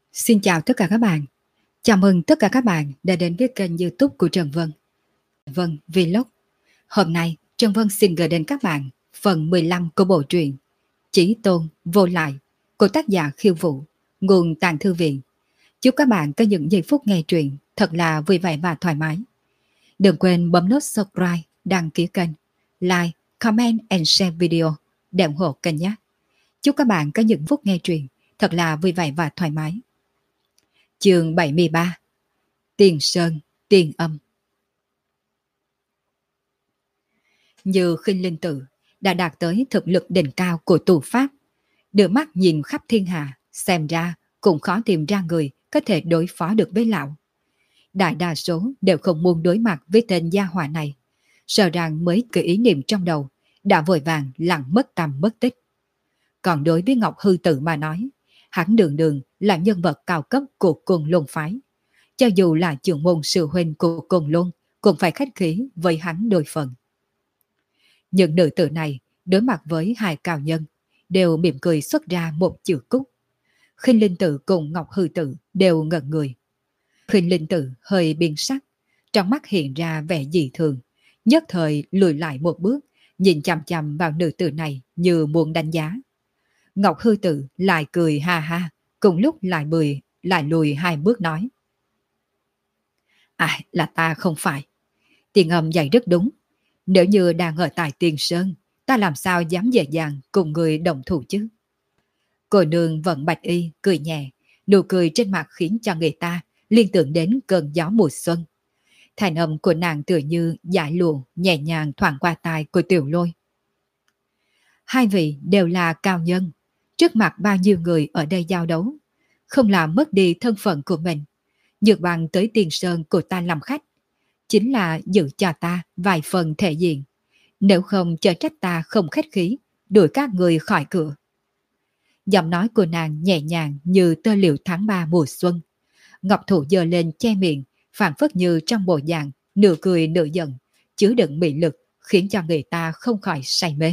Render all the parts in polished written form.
Xin chào tất cả các bạn. Chào mừng tất cả các bạn đã đến với kênh YouTube của Trần Vân. Vân Vlog. Hôm nay Trần Vân xin gửi đến các bạn phần 15 của bộ truyện Chí Tôn Vô Lại của tác giả Khiêu Vũ, nguồn Tàng Thư Viện. Chúc các bạn có những giây phút nghe truyện thật là vui vẻ và thoải mái. Đừng quên bấm nút subscribe, đăng ký kênh, like, comment and share video để ủng hộ kênh nhé. Chúc các bạn có những phút nghe truyện thật là vui vẻ và thoải mái. Chương 73. Tiền Sơn, Tiền Âm. Như Khinh Linh Tự đã đạt tới thực lực đỉnh cao của tù pháp, đưa mắt nhìn khắp thiên hạ, xem ra cũng khó tìm ra người có thể đối phó được với lão. Đại đa số đều không muốn đối mặt với tên gia hỏa này, sợ rằng mới cái ý niệm trong đầu đã vội vàng lặng mất tăm mất tích. Còn đối với Ngọc Hư Tự mà nói, hắn đường đường là nhân vật cao cấp của Côn Lôn phái. Cho dù là trưởng môn sư huynh của Côn Lôn cũng phải khách khí với hắn đôi phần. Những nữ tử này đối mặt với hai cao nhân đều mỉm cười xuất ra một chữ cúc. Khinh Linh Tự cùng Ngọc Hư Tự đều ngẩn người. Khinh Linh Tự hơi biến sắc, trong mắt hiện ra vẻ dị thường, nhất thời lùi lại một bước, nhìn chằm chằm vào nữ tử này như muốn đánh giá. Ngọc Hư Tự lại cười ha ha, cùng lúc lại lùi hai bước nói: là ta không phải. Tiền Âm dạy rất đúng. Nếu như đang ở tại Tiền Sơn, ta làm sao dám dễ dàng cùng người đồng thủ chứ? Cô nương vận bạch y, cười nhẹ, nụ cười trên mặt khiến cho người ta liên tưởng đến cơn gió mùa xuân. Thành âm của nàng tựa như dải lụa nhẹ nhàng thoảng qua tai của Tiểu Lôi. Hai vị đều là cao nhân, trước mặt bao nhiêu người ở đây giao đấu, không làm mất đi thân phận của mình. Nhược bằng tới Tiền Sơn của ta làm khách, chính là giữ cho ta vài phần thể diện. Nếu không chớ trách ta không khách khí, đuổi các người khỏi cửa. Giọng nói của nàng nhẹ nhàng như tơ liễu tháng 3 mùa xuân. Ngọc thủ giơ lên che miệng, phảng phất như trong bộ dạng, nửa cười nửa giận, chứa đựng mị lực, khiến cho người ta không khỏi say mê.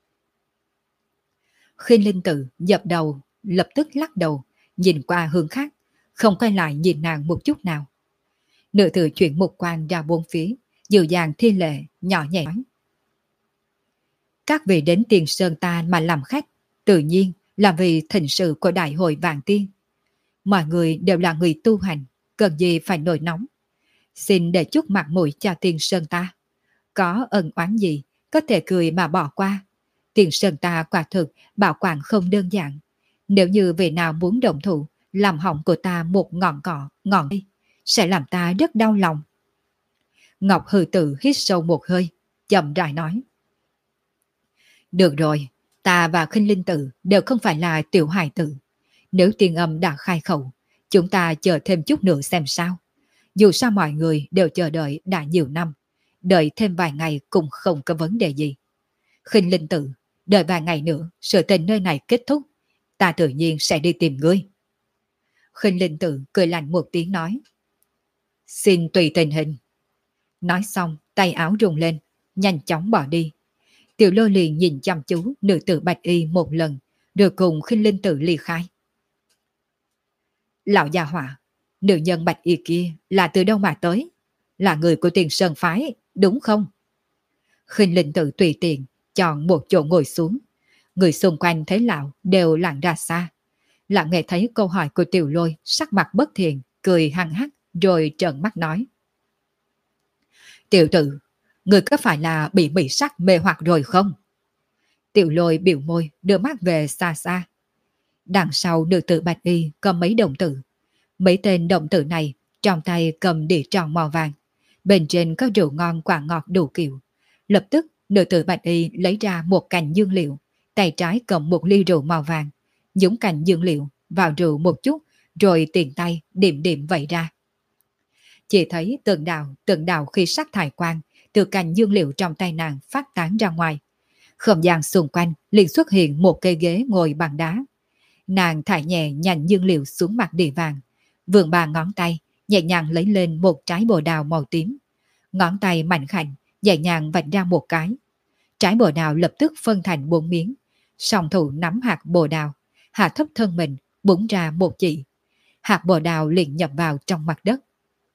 Khinh Linh Tự dập đầu, lập tức lắc đầu, nhìn qua hướng khác, không quay lại nhìn nàng một chút nào. Nữ tử chuyển mục quan ra bốn phía, dịu dàng thi lệ, nhỏ nhẹ nói: các vị đến Tiền Sơn ta mà làm khách, tự nhiên là vì thịnh sự của đại hội vạn tiên. Mọi người đều là người tu hành, cần gì phải nổi nóng. Xin để chút mặt mũi cho Tiền Sơn ta. Có ân oán gì, có thể cười mà bỏ qua. Tiền Sơn ta quả thực bảo quản không đơn giản. Nếu như vị nào muốn động thủ, làm hỏng của ta một ngọn cỏ, ngọn cây, sẽ làm ta rất đau lòng. Ngọc Hư Tự hít sâu một hơi, chậm rãi nói: được rồi, ta và Khinh Linh Tự đều không phải là tiểu hài tử. Nếu Tiền Âm đã khai khẩu, chúng ta chờ thêm chút nữa xem sao. Dù sao mọi người đều chờ đợi đã nhiều năm, đợi thêm vài ngày cũng không có vấn đề gì. Khinh Linh Tự, đợi vài ngày nữa, sự tình nơi này kết thúc, ta tự nhiên sẽ đi tìm ngươi. Khinh Linh Tự cười lạnh một tiếng nói: xin tùy tình hình. Nói xong, tay áo rung lên, nhanh chóng bỏ đi. Tiểu Lôi liền nhìn chăm chú nữ tử bạch y một lần, rồi cùng Khinh Linh Tự ly khai. Lão già hỏa, nữ nhân bạch y kia là từ đâu mà tới? Là người của Tiền Sơn phái, đúng không? Khinh Linh Tự tùy tiện chọn một chỗ ngồi xuống. Người xung quanh thấy lão đều lặng ra xa. Lão nghe thấy câu hỏi của Tiểu Lôi, sắc mặt bất thiện, cười hăng hắc, rồi trợn mắt nói: tiểu tử, người có phải là bị mỹ sắc mê hoặc rồi không? Tiểu Lôi biểu môi, đưa mắt về xa xa. Đằng sau nữ tử bạch y có mấy đồng tử. Mấy tên đồng tử này trong tay cầm đĩa tròn màu vàng. Bên trên có rượu ngon quả ngọt đủ kiểu. Lập tức nữ tử bạch y lấy ra một cành dương liệu, tay trái cầm một ly rượu màu vàng, nhúng cành dương liệu vào rượu một chút, rồi tiền tay điểm điểm vẩy ra. Chỉ thấy từng đạo khi sắc thải quang từ cành dương liệu trong tay nàng phát tán ra ngoài. Không gian xung quanh liền xuất hiện một cây ghế ngồi bằng đá. Nàng thải nhẹ nhành dương liệu xuống mặt địa vàng, vươn ba ngón tay nhẹ nhàng lấy lên một trái bồ đào màu tím. Ngón tay mạnh khảnh nhẹ nhàng vạch ra một cái. Trái bồ đào lập tức phân thành 4 miếng. Song thủ nắm hạt bồ đào, hạ thấp thân mình, búng ra một chỉ. hạt bồ đào liền nhập vào trong mặt đất.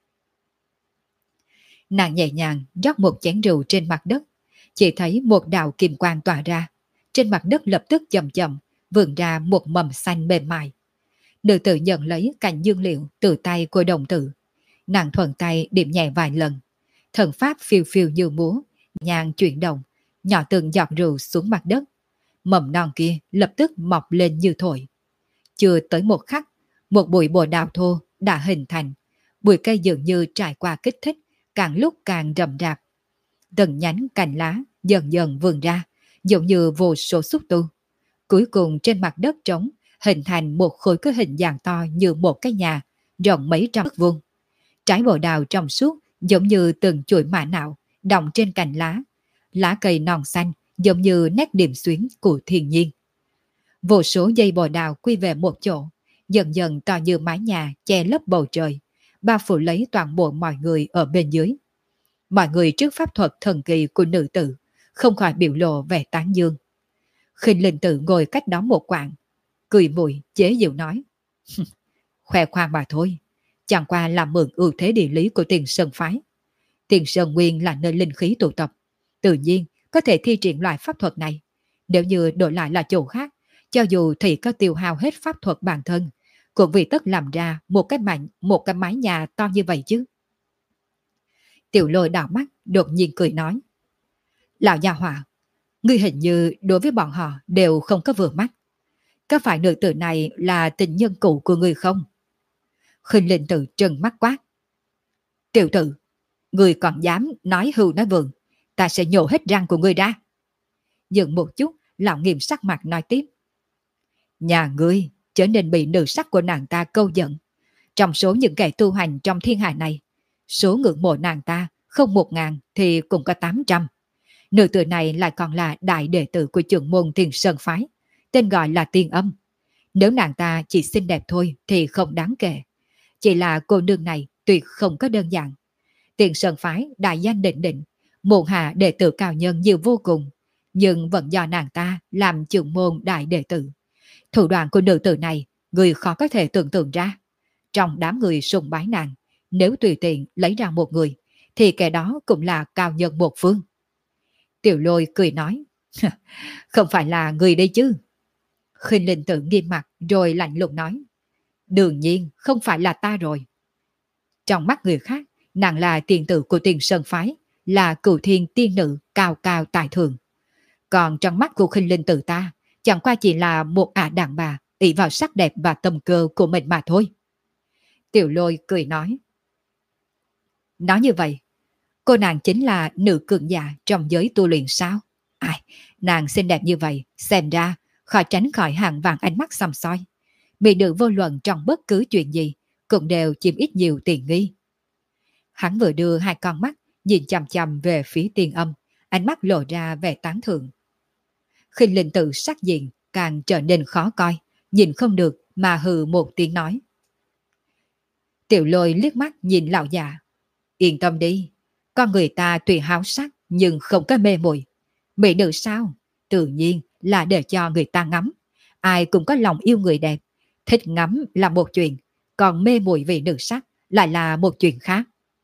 Nàng nhẹ nhàng rót một chén rượu trên mặt đất, chỉ thấy một đạo kim quang tỏa ra, trên mặt đất lập tức chậm chậm vươn ra một mầm xanh mềm mại. Nữ tử nhận lấy cành dương liệu từ tay của đồng tử, nàng thuận tay điểm nhẹ vài lần, thần pháp phiêu phiêu như múa, nhàng chuyển động, nhỏ từng giọt rượu xuống mặt đất. Mầm non kia lập tức mọc lên như thổi. Chưa tới một khắc, một bụi bồ đào thô đã hình thành, bụi cây dường như trải qua kích thích, càng lúc càng rậm rạp. Từng nhánh cành lá dần dần vươn ra, giống như vô số xúc tu. Cuối cùng trên mặt đất trống hình thành một khối có hình dạng to như một cái nhà, rộng mấy trăm mét vuông. Trái bồ đào trong suốt giống như từng chuỗi mã não đọng trên cành lá. Lá cây non xanh giống như nét điểm xuyến của thiên nhiên. Vô số dây bồ đào quy về một chỗ, dần dần to như mái nhà che lấp bầu trời, bao phủ lấy toàn bộ mọi người ở bên dưới. Mọi người trước pháp thuật thần kỳ của nữ tử không khỏi biểu lộ vẻ tán dương. Khinh Linh Tử ngồi cách đó một quãng, cười mùi chế giễu nói: khoe khoang mà thôi, chẳng qua là mượn ưu thế địa lý của Tiền Sơn phái. Tiền Sơn Nguyên là nơi linh khí tụ tập, tự nhiên có thể thi triển loại pháp thuật này. Nếu như đổi lại là chỗ khác, cho dù thì có tiêu hao hết pháp thuật bản thân, cũng vì tất làm ra một cái mái nhà to như vậy chứ. Tiểu Lôi đảo mắt đột nhiên cười nói: lão gia hỏa, ngươi hình như đối với bọn họ đều không có vừa mắt. Có phải nữ tử này là tình nhân cũ của ngươi không? Khinh Linh Tử trừng mắt quát: tiểu tử, ngươi còn dám nói hưu nói vượng, ta sẽ nhổ hết răng của ngươi ra. Dừng một chút, lão nghiêm sắc mặt nói tiếp: nhà ngươi trở nên bị nữ sắc của nàng ta câu giận. Trong số những kẻ tu hành trong thiên hạ này, số ngưỡng mộ nàng ta không 1.000 thì cũng có 800. Nữ tử này lại còn là đại đệ tử của trưởng môn Tiền Sơn phái, tên gọi là Tiên Âm. Nếu nàng ta chỉ xinh đẹp thôi thì không đáng kể, chỉ là cô nương này tuyệt không có đơn giản. Tiền Sơn phái đại danh định định, môn hạ đệ tử cao nhân nhiều vô cùng, nhưng vẫn do nàng ta làm trưởng môn đại đệ tử. Thủ đoạn của nữ tử này người khó có thể tưởng tượng ra. Trong đám người sùng bái nàng, nếu tùy tiện lấy ra một người thì kẻ đó cũng là cao nhân một phương. Tiểu Lôi cười nói: không phải là người đây chứ? Khinh Linh Tử nghiêm mặt rồi lạnh lùng nói: đương nhiên không phải là ta rồi. Trong mắt người khác, nàng là tiền tử của Tiền Sơn phái, là cửu thiên tiên nữ cao cao tại thượng. Còn trong mắt của Khinh Linh Tử ta, chẳng qua chỉ là một ả đàn bà ỷ vào sắc đẹp và tầm cơ của mình mà thôi. Tiểu Lôi cười nói: nói như vậy, cô nàng chính là nữ cường giả trong giới tu luyện sao? Ai, nàng xinh đẹp như vậy, xem ra khỏi tránh khỏi hàng vạn ánh mắt săm soi. Mỹ nữ vô luận trong bất cứ chuyện gì cũng đều chiếm ít nhiều tiền nghi. Hắn vừa đưa hai con mắt nhìn chằm chằm về phía Tiên Âm, ánh mắt lộ ra vẻ tán thưởng. Khinh Linh Tử sắc diện càng trở nên khó coi, nhìn không được mà hừ một tiếng nói. Tiểu Lôi liếc mắt nhìn lão già: yên tâm đi, con người ta tuy háo sắc nhưng không có mê muội. Mỹ nữ sao? Tự nhiên là để cho người ta ngắm. Ai cũng có lòng yêu người đẹp, thích ngắm là một chuyện, còn mê muội vì nữ sắc lại là một chuyện khác.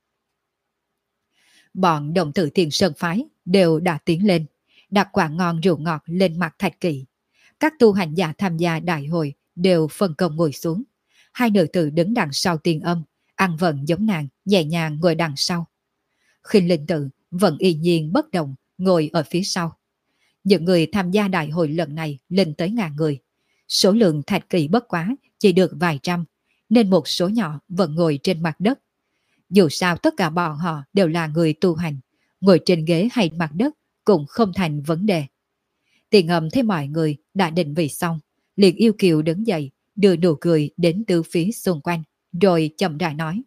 Bọn đồng tử Tiền Sơn phái đều đã tiến lên, đặt quả ngon rượu ngọt lên mặt Thạch Kỵ. Các tu hành giả tham gia đại hội đều phân công ngồi xuống. Hai nữ tử đứng đằng sau Tiên Âm, ăn vận giống nàng, nhẹ nhàng ngồi đằng sau. Khinh Linh Tử vẫn y nhiên bất động, ngồi ở phía sau. Những người tham gia đại hội lần này lên tới 1000 người. Số lượng Thạch Kỵ bất quá chỉ được vài trăm, nên một số nhỏ vẫn ngồi trên mặt đất. Dù sao tất cả bọn họ đều là người tu hành, ngồi trên ghế hay mặt đất cũng không thành vấn đề. Tiền Âm thấy mọi người đã định vị xong, liền yêu kiều đứng dậy, đưa nụ cười đến từ phía xung quanh, rồi chậm rãi nói: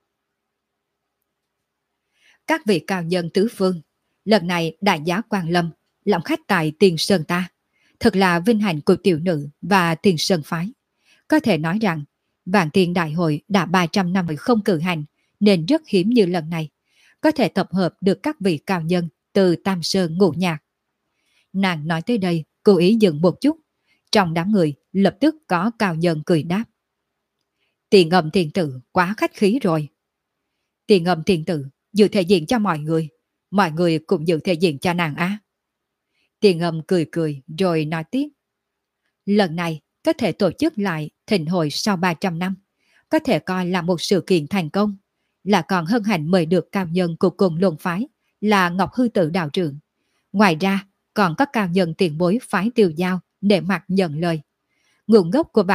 các vị cao nhân tứ phương, lần này đại giá Quan Lâm làm khách tại Tiền Sơn ta, thật là vinh hạnh của tiểu nữ và Tiền Sơn phái. Có thể nói rằng Vạn Tiên Đại hội đã 300 năm không cử hành, nên rất hiếm như lần này có thể tập hợp được các vị cao nhân từ Tam Sơn Ngũ Nhạc. Nàng nói tới đây cố ý dừng một chút, trong đám người lập tức có cao nhân cười đáp: Tiền Ngầm tiền tử quá khách khí rồi. Tiền Ngầm tiền tử giữ thể diện cho mọi người cũng giữ thể diện cho nàng á. Tiền Ngầm cười cười rồi nói tiếp. Lần này có thể tổ chức lại thịnh hội sau 300 năm, có thể coi là một sự kiện thành công, là còn hân hạnh mời được cao nhân của cùng luân phái là Ngọc Hư Tử đạo trưởng. Ngoài ra còn có cao nhân tiền bối phái Tiêu Giao để mặt nhận lời. Nguồn gốc của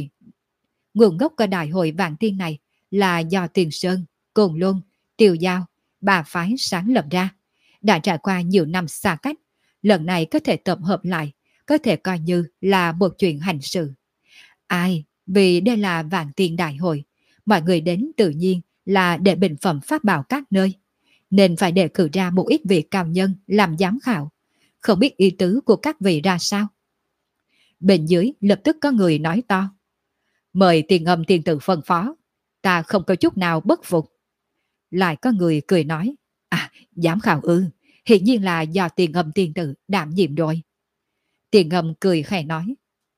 đại hội vạn tiên này là do Tiền Sơn, Cồn Luân, Tiêu Giao, ba phái sáng lập ra. Đã trải qua nhiều năm xa cách, lần này có thể tập hợp lại, có thể coi như là một chuyện hành sự. Ai, vì đây là vạn tiên đại hội, mọi người đến tự nhiên là để bình phẩm pháp bảo các nơi, nên phải đề cử ra một ít vị cao nhân làm giám khảo. Không biết ý tứ của các vị ra sao? Bên dưới lập tức có người nói to. Mời Tiền Ngầm tiền tử phân phó, ta không có chút nào bất phục. Lại có người cười nói. À, giám khảo ư, hiển nhiên là do Tiền Ngầm tiền tử đảm nhiệm rồi. Tiền Ngầm cười khẽ nói.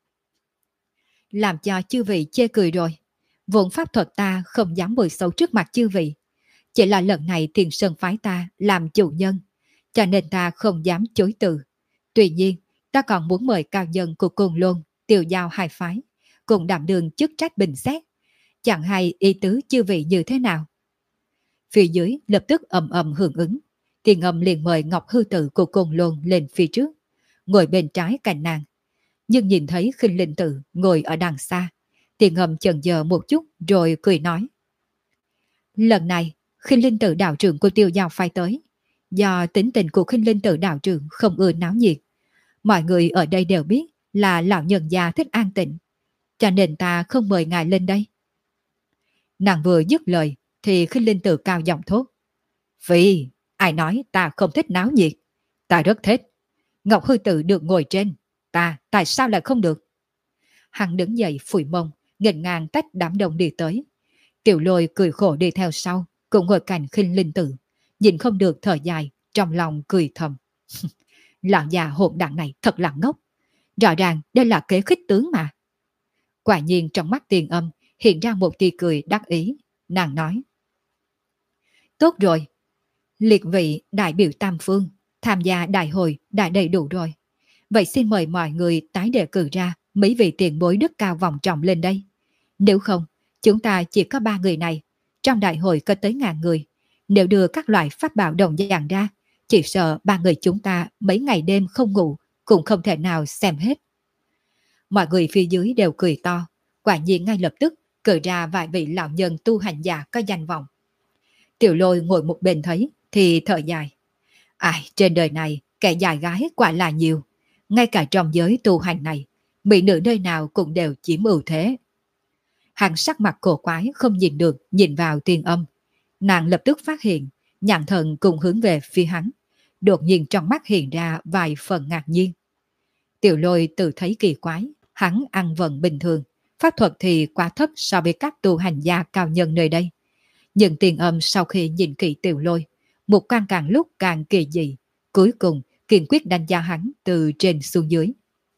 Làm cho chư vị chê cười rồi. Vốn pháp thuật ta không dám bồi xấu trước mặt chư vị. Chỉ là lần này Tiền Sơn phái ta làm chủ nhân, cho nên ta không dám chối từ. Tuy nhiên, ta còn muốn mời cao nhân của Cồn Luân, Tiêu Giao hai phái, cùng đảm đương chức trách bình xét. Chẳng hay ý tứ chư vị như thế nào. Phía dưới lập tức ầm ầm hưởng ứng. Tiền Ngầm liền mời Ngọc Hư Tử của Cồn Luân lên phía trước, ngồi bên trái cạnh nàng. Nhưng nhìn thấy Khinh Linh Tử ngồi ở đằng xa, Tiền Ngầm chần chờ một chút rồi cười nói. Lần này, Khinh Linh Tử đạo trưởng của Tiêu Giao phái tới. Do tính tình của Khinh Linh Tử đạo trưởng không ưa náo nhiệt, mọi người ở đây đều biết là lão nhân gia thích an tịnh, cho nên ta không mời ngài lên đây. Nàng vừa dứt lời thì Khinh Linh Tử cao giọng thốt. Vì ai nói ta không thích náo nhiệt? Ta rất thích. Ngọc Hư Tử được ngồi trên, ta tại sao lại không được? Hắn đứng dậy phủi mông, nghênh ngang tách đám đông đi tới. Tiểu Lôi cười khổ đi theo sau, cũng ngồi cạnh Khinh Linh Tử, nhìn không được thở dài, trong lòng cười thầm. Lão già hỗn đản này thật là ngốc. Rõ ràng đây là kế khích tướng mà. Quả nhiên trong mắt Tiền Âm hiện ra một tia cười đắc ý. Nàng nói. Tốt rồi. Liệt vị đại biểu Tam Phương tham gia đại hội đã đầy đủ rồi. Vậy xin mời mọi người tái đề cử ra mấy vị tiền bối đức cao vọng trọng lên đây. Nếu không, chúng ta chỉ có 3 người này. Trong đại hội có tới 1000 người. Nếu đưa các loại pháp bảo đồng dạng ra, chỉ sợ 3 người chúng ta mấy ngày đêm không ngủ cũng không thể nào xem hết. Mọi người phía dưới đều cười to. Quả nhiên ngay lập tức cử ra vài vị lão nhân tu hành giả có danh vọng. Tiểu Lôi ngồi một bên thấy thì thở dài. Ai, trên đời này kẻ dài gái quả là nhiều. Ngay cả trong giới tu hành này, mỹ nữ nơi nào cũng đều chiếm ưu thế. Hắn sắc mặt cổ quái không nhìn được nhìn vào Tiền Âm. Nàng lập tức phát hiện, nhãn thần cùng hướng về phía hắn. Đột nhiên trong mắt hiện ra vài phần ngạc nhiên. Tiểu Lôi tự thấy kỳ quái, hắn ăn vận bình thường, pháp thuật thì quá thấp so với các tu hành gia cao nhân nơi đây. Nhưng Tiền Âm sau khi nhìn kỹ Tiểu Lôi, một quan càng lúc càng kỳ dị, cuối cùng kiên quyết đánh giá hắn từ trên xuống dưới.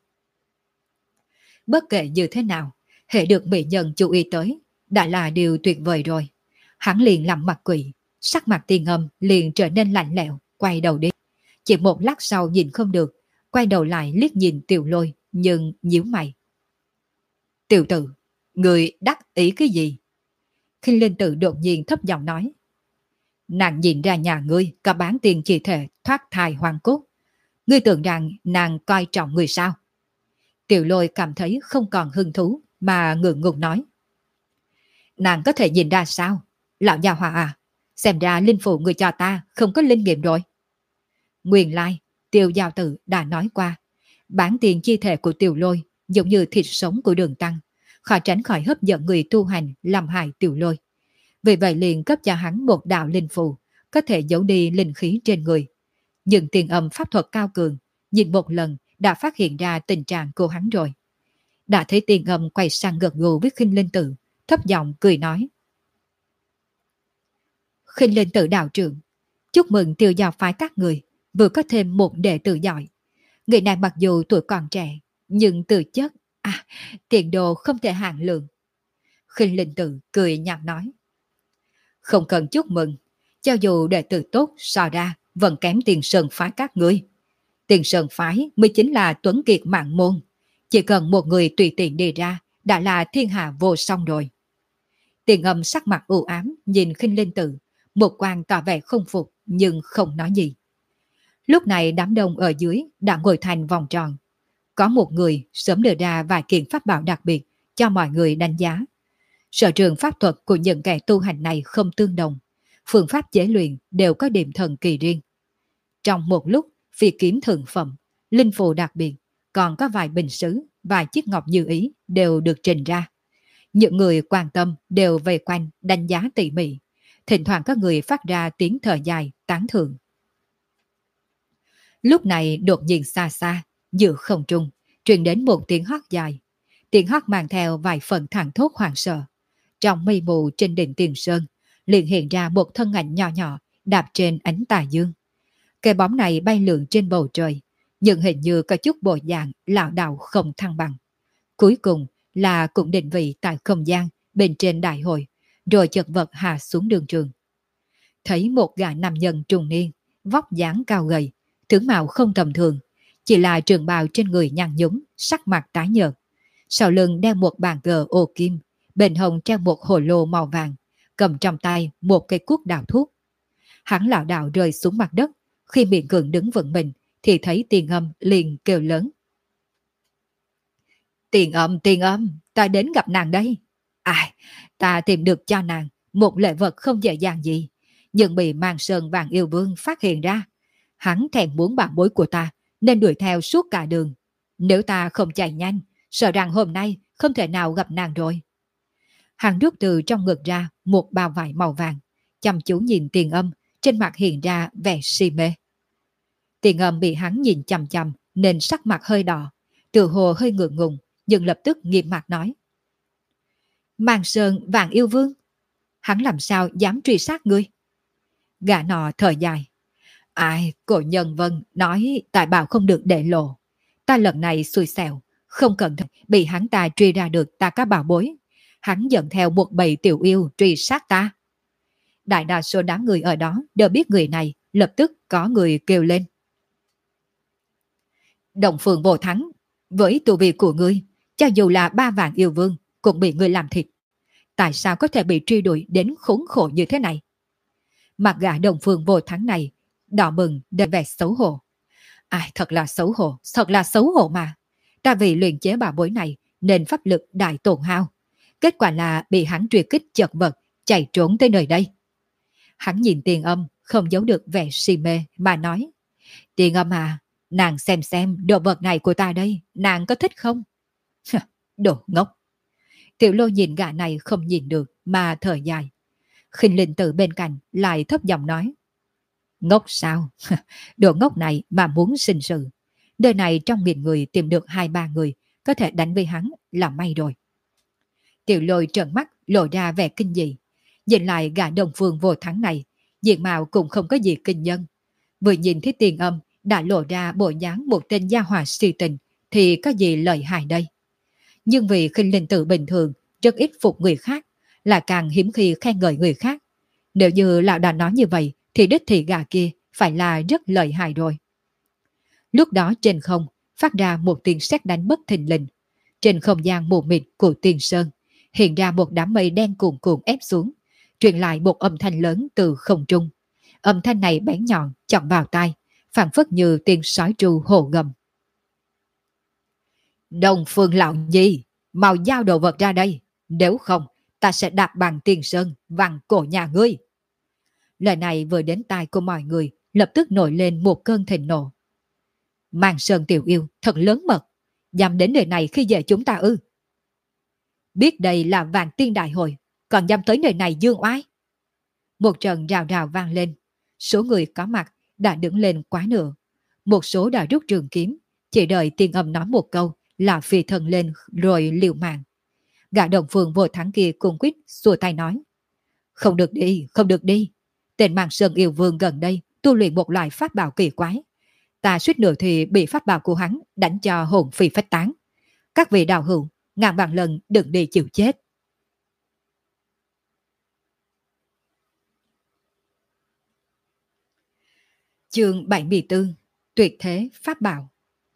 Bất kể như thế nào, hệ được mỹ nhân chú ý tới, đã là điều tuyệt vời rồi. Hắn liền làm mặt quỷ, sắc mặt Tiền Âm liền trở nên lạnh lẽo, quay đầu đi. Chỉ một lát sau nhìn không được, quay đầu lại liếc nhìn Tiểu Lôi, nhưng nhíu mày. Tiểu tử, người đắc ý cái gì? Khinh Linh Tử đột nhiên thấp giọng nói. Nàng nhìn ra nhà ngươi có bán tiền chỉ thể thoát thai hoàng cốt. Ngươi tưởng rằng nàng coi trọng người sao? Tiểu Lôi cảm thấy không còn hứng thú mà ngượng ngùng nói. Nàng có thể nhìn ra sao? Lão già hòa à, xem ra linh phụ người cho ta không có linh nghiệm rồi. Nguyên lai, Tiêu Giao Tử đã nói qua, bán tiền chi thể của Tiểu Lôi giống như thịt sống của Đường Tăng, khỏi tránh khỏi hấp dẫn người tu hành làm hại Tiểu Lôi. Vì vậy liền cấp cho hắn một đạo linh phù, có thể giấu đi linh khí trên người. Nhưng Tiền Âm pháp thuật cao cường, nhìn một lần đã phát hiện ra tình trạng của hắn rồi. Đã thấy Tiền Âm quay sang gật gù với Khinh Linh Tử, thấp giọng cười nói. Khinh Linh Tử đạo trưởng, chúc mừng Tiêu Giao phái các người vừa có thêm một đệ tử giỏi. Người này mặc dù tuổi còn trẻ, nhưng từ chất, tiền đồ không thể hạn lượng. Khinh Linh Tự cười nhạt nói. Không cần chúc mừng, cho dù đệ tử tốt so ra vẫn kém Tiền Sơn phái các ngươi. Tiền Sơn phái mới chính là tuấn kiệt mạng môn. Chỉ cần một người tùy tiện đi ra đã là thiên hạ vô song rồi. Tiền Âm sắc mặt u ám nhìn Khinh Linh Tự, một quan tỏ vẻ không phục nhưng không nói gì. Lúc này đám đông ở dưới đã ngồi thành vòng tròn. Có một người sớm đưa ra vài kiện pháp bảo đặc biệt cho mọi người đánh giá. Sở trường pháp thuật của những kẻ tu hành này không tương đồng. Phương pháp chế luyện đều có điểm thần kỳ riêng. Trong một lúc, phi kiếm thượng phẩm, linh phù đặc biệt, còn có vài bình sứ, vài chiếc ngọc như ý đều được trình ra. Những người quan tâm đều vây quanh đánh giá tỉ mỉ. Thỉnh thoảng có người phát ra tiếng thở dài, tán thưởng. Lúc này đột nhiên xa xa, giữa không trung, truyền đến một tiếng hót dài. Tiếng hót mang theo vài phần thẳng thốt hoảng sợ. Trong mây mù trên đỉnh Tiền Sơn, liền hiện ra một thân ảnh nhỏ nhỏ đạp trên ánh tà dương. Cái bóng này bay lượn trên bầu trời, nhưng hình như có chút bộ dạng lảo đảo không thăng bằng. Cuối cùng là cũng định vị tại không gian bên trên đại hội, rồi chật vật hạ xuống đường trường. Thấy một gã nam nhân trung niên, vóc dáng cao gầy, tướng mạo không tầm thường, chỉ là trường bào trên người nhăn nhúm, sắc mặt tái nhợt. Sau lưng đeo một bàn cờ ô kim, bên hông treo một hồ lô màu vàng, cầm trong tay một cây cuốc đào thuốc. Hắn lảo đảo rơi xuống mặt đất, khi miệng cường đứng vững mình thì thấy Tiền Âm liền kêu lớn. Tiền Âm, ta đến gặp nàng đây. Ai, ta tìm được cho nàng một lễ vật không dễ dàng gì, nhưng bị Mang Sơn Vàng Yêu Vương phát hiện ra. Hắn thèm muốn bảo bối của ta nên đuổi theo suốt cả đường. Nếu ta không chạy nhanh, sợ rằng hôm nay không thể nào gặp nàng rồi. Hắn rút từ trong ngực ra một bao vải màu vàng, chăm chú nhìn Tiền Âm, trên mặt hiện ra vẻ si mê. Tiền Âm bị hắn nhìn chằm chằm nên sắc mặt hơi đỏ, tự hồ hơi ngượng ngùng, nhưng lập tức nghiêm mặt nói. Mang Sơn Vàng Yêu Vương, hắn làm sao dám truy sát ngươi? Gã nọ thở dài. Ai, cổ nhân Vân nói tài bảo không được để lộ. Ta lần này xui xẻo, không cẩn thận bị hắn ta truy ra được ta các bảo bối. Hắn dẫn theo một bầy tiểu yêu truy sát ta. Đại đa số đám người ở đó đều biết người này, lập tức có người kêu lên. Đồng Phương Vô Thắng, với tu vi của ngươi, cho dù là 3 vạn yêu vương cũng bị ngươi làm thịt. Tại sao có thể bị truy đuổi đến khốn khổ như thế này? Mặt gã Đồng Phương Vô Thắng này đỏ bừng đầy vẻ xấu hổ. Ai, thật là xấu hổ mà. Ta vì luyện chế bảo bối này nên pháp lực đại tổn hao. Kết quả là bị hắn truy kích chật vật, chạy trốn tới nơi đây. Hắn nhìn Tiền Âm, không giấu được vẻ si mê mà nói. Tiền Âm à, nàng xem đồ vật này của ta đây, nàng có thích không? Đồ ngốc. Tiểu Lô nhìn gã này không nhìn được mà thở dài. Khinh Linh Tự bên cạnh lại thấp giọng nói. Ngốc sao? Đồ ngốc này mà muốn sinh sự. Đời này trong 1000 người tìm được 2-3 người có thể đánh với hắn là may rồi. Tiểu Lôi trợn mắt lộ ra vẻ kinh dị. Nhìn lại gã Đồng Phương Vô Thắng này, diện mạo cũng không có gì kinh nhân. Vừa nhìn thấy Tiền Âm đã lộ ra bộ dáng một tên gia hỏa si tình thì có gì lợi hại đây. Nhưng vì Khinh Linh Tự bình thường rất ít phục người khác, là càng hiếm khi khen ngợi người khác. Nếu như lão đã nói như vậy thì đích thị gà kia phải là rất lợi hại rồi. Lúc đó trên không phát ra một tiếng sét đánh bất thình lình. Trên không gian mù mịt của Tiền Sơn hiện ra một đám mây đen cuồn cuộn ép xuống, truyền lại một âm thanh lớn từ không trung. Âm thanh này bén nhọn chọc vào tai, phảng phất như tiếng sói tru hổ gầm. Đồng Phương lão nhi, mau giao đồ vật ra đây, nếu không ta sẽ đạp bằng Tiền Sơn vặn cổ nhà ngươi. Lời này vừa đến tai của mọi người, lập tức nổi lên một cơn thịnh nộ. Mang Sơn tiểu yêu thật lớn mật, dám đến nơi này khi về chúng ta ư? Biết đây là Vạn Tiên Đại Hội, còn dám tới nơi này dương oai? Một trận rào rào vang lên, số người có mặt đã đứng lên quá nửa. Một số đã rút trường kiếm, chỉ đợi Tiền Âm nói một câu là phi thân lên rồi liều mạng. Gã Đồng Phương Vô Thắng kia cung quýt xua tay nói. Không được đi, không được đi. Tên Mang Sơn Yêu Vương gần đây tu luyện một loại pháp bảo kỳ quái. Ta suýt nữa thì bị pháp bảo của hắn đánh cho hồn phi phách tán. Các vị đạo hữu, ngàn vạn lần đừng đi chịu chết. Chương 74. Tuyệt thế pháp bảo.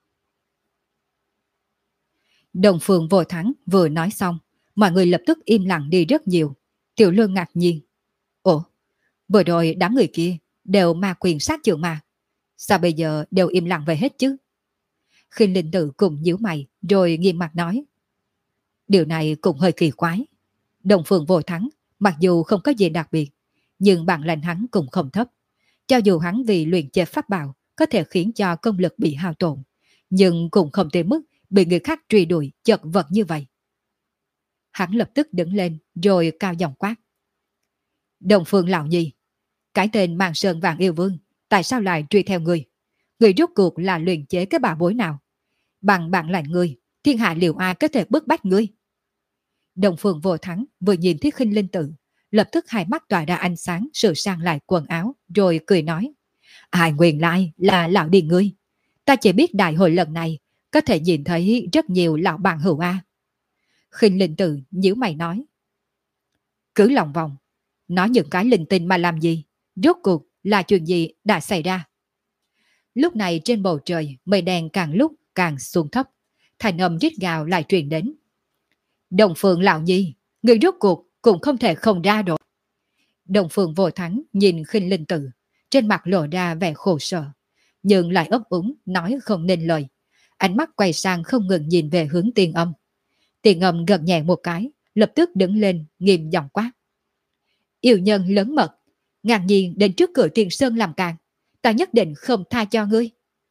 Đồng Phương Vô Thắng vừa nói xong, mọi người lập tức im lặng đi rất nhiều. Tiểu Lương ngạc nhiên. Ủa, vừa rồi đám người kia đều ma quyền sát trưởng mà. Sao bây giờ đều im lặng về hết chứ? Khinh Linh Tử cùng nhíu mày rồi nghiêm mặt nói. Điều này cũng hơi kỳ quái. Đồng Phương Vô Thắng mặc dù không có gì đặc biệt, nhưng bản lĩnh hắn cũng không thấp. Cho dù hắn vì luyện chế pháp bảo có thể khiến cho công lực bị hao tổn, nhưng cũng không tới mức bị người khác truy đuổi chật vật như vậy. Hắn lập tức đứng lên rồi cao giọng quát. Đồng Phương lão nhi, cái tên Màn Sơn Vạn Yêu Vương tại sao lại truy theo người? Người rốt cuộc là luyện chế cái bảo bối nào? Bằng bản lãnh người, thiên hạ liệu ai có thể bức bách ngươi? Đồng Phương Vô Thắng vừa nhìn thấy Khinh Linh Tử, lập tức hai mắt tỏa ra ánh sáng, sửa sang lại quần áo rồi cười nói. Ai nguyên lai là lão đi ngươi. Ta chỉ biết đại hội lần này có thể nhìn thấy rất nhiều lão bạn hữu A. Khinh Linh Tử nhíu mày nói. Cứ lòng vòng, nói những cái linh tinh mà làm gì? Rốt cuộc là chuyện gì đã xảy ra? Lúc này trên bầu trời mây đen càng lúc càng xuống thấp, thành âm rít gào lại truyền đến. Đồng Phương lão nhi, người rốt cuộc cũng không thể không ra rồi. Đồng Phương Vô Thắng nhìn Khinh Linh Tử, trên mặt lộ ra vẻ khổ sở, nhưng lại ấp úng nói không nên lời. Ánh mắt quay sang không ngừng nhìn về hướng Tiền Âm. Tiền Âm gật nhẹ một cái, lập tức đứng lên nghiêm giọng quát. Yêu nhân lớn mật, ngạc nhiên đến trước cửa Tiền Sơn làm càng, ta nhất định không tha cho ngươi.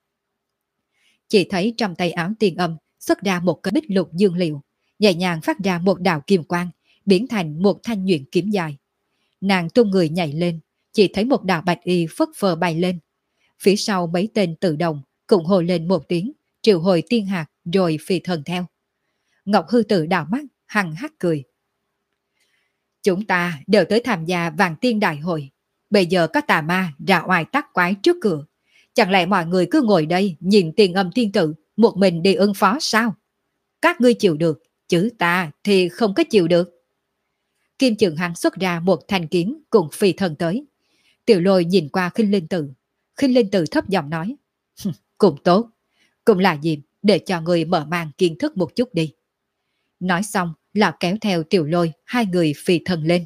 Chỉ thấy trong tay áo Tiền Âm xuất ra một cái bích lục dương liệu, nhẹ nhàng phát ra một đạo kim quang, biến thành một thanh nhuyễn kiếm dài. Nàng tung người nhảy lên, chỉ thấy một đạo bạch y phất phơ bay lên. Phía sau mấy tên tự động cũng hồ lên một tiếng, triệu hồi tiên hạt rồi phi thần theo. Ngọc Hư Tử đảo mắt, hằng hắc cười. Chúng ta đều tới tham gia Vạn Tiên Đại hội. Bây giờ có tà ma ra oai tắc quái trước cửa. Chẳng lẽ mọi người cứ ngồi đây nhìn Tiền Âm tiên tử một mình đi ứng phó sao? Các ngươi chịu được, chứ ta thì không có chịu được. Kim Trường Hắn xuất ra một thanh kiếm cùng phi thần tới. Tiểu Lôi nhìn qua Khinh Linh Tử. Khinh Linh Tử thấp giọng nói. Cũng tốt, cũng là dịp để cho người mở mang kiến thức một chút đi. Nói xong là kéo theo Tiểu Lôi hai người phi thần lên.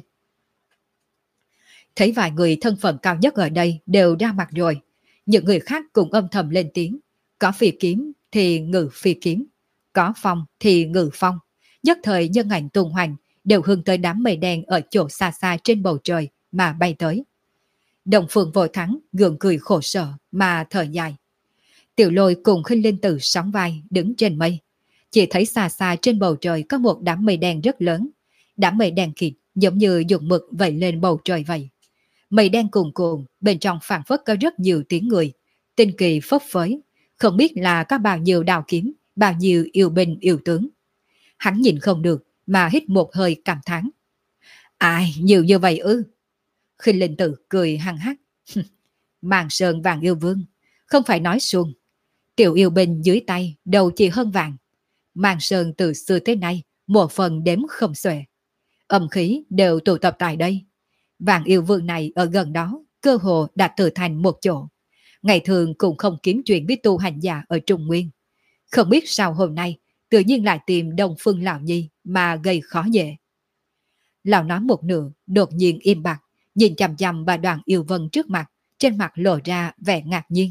Thấy vài người thân phận cao nhất ở đây đều ra mặt rồi. Những người khác cũng âm thầm lên tiếng. Có phi kiếm thì ngự phi kiếm, có phong thì ngự phong. Nhất thời nhân ảnh tung hoành đều hướng tới đám mây đen ở chỗ xa xa trên bầu trời mà bay tới. Đồng Phương Vô Thắng gượng cười khổ sở mà thở dài. Tiểu Lôi cùng Khinh Linh Tử sóng vai đứng trên mây. Chỉ thấy xa xa trên bầu trời có một đám mây đen rất lớn. Đám mây đen kịt giống như dùng mực vẩy lên bầu trời vậy. Mây đen cuồn cuộn, bên trong phảng phất có rất nhiều tiếng người. Tinh kỳ phấp phới, không biết là có bao nhiêu đào kiếm, bao nhiêu yêu binh yêu tướng. Hắn nhìn không được mà hít một hơi cảm thán. Ai nhiều như vậy ư? Khinh Linh Tử cười hăng hắc. Màn Sơn Vạn Yêu Vương, không phải nói suông. Tiểu yêu binh dưới tay đầu chỉ hơn vàng. Màn Sơn từ xưa tới nay một phần đếm không xuể. Âm khí đều tụ tập tại đây. Vạn Yêu Vương này ở gần đó cơ hồ đã trở thành một chỗ. Ngày thường cũng không kiếm chuyện với tu hành giả ở Trung Nguyên. Không biết sao hôm nay tự nhiên lại tìm Đông Phương lão nhi mà gây khó dễ. Lão nói một nửa đột nhiên im bặt, nhìn chằm chằm bà Đoàn Yêu Vân trước mặt, trên mặt lộ ra vẻ ngạc nhiên.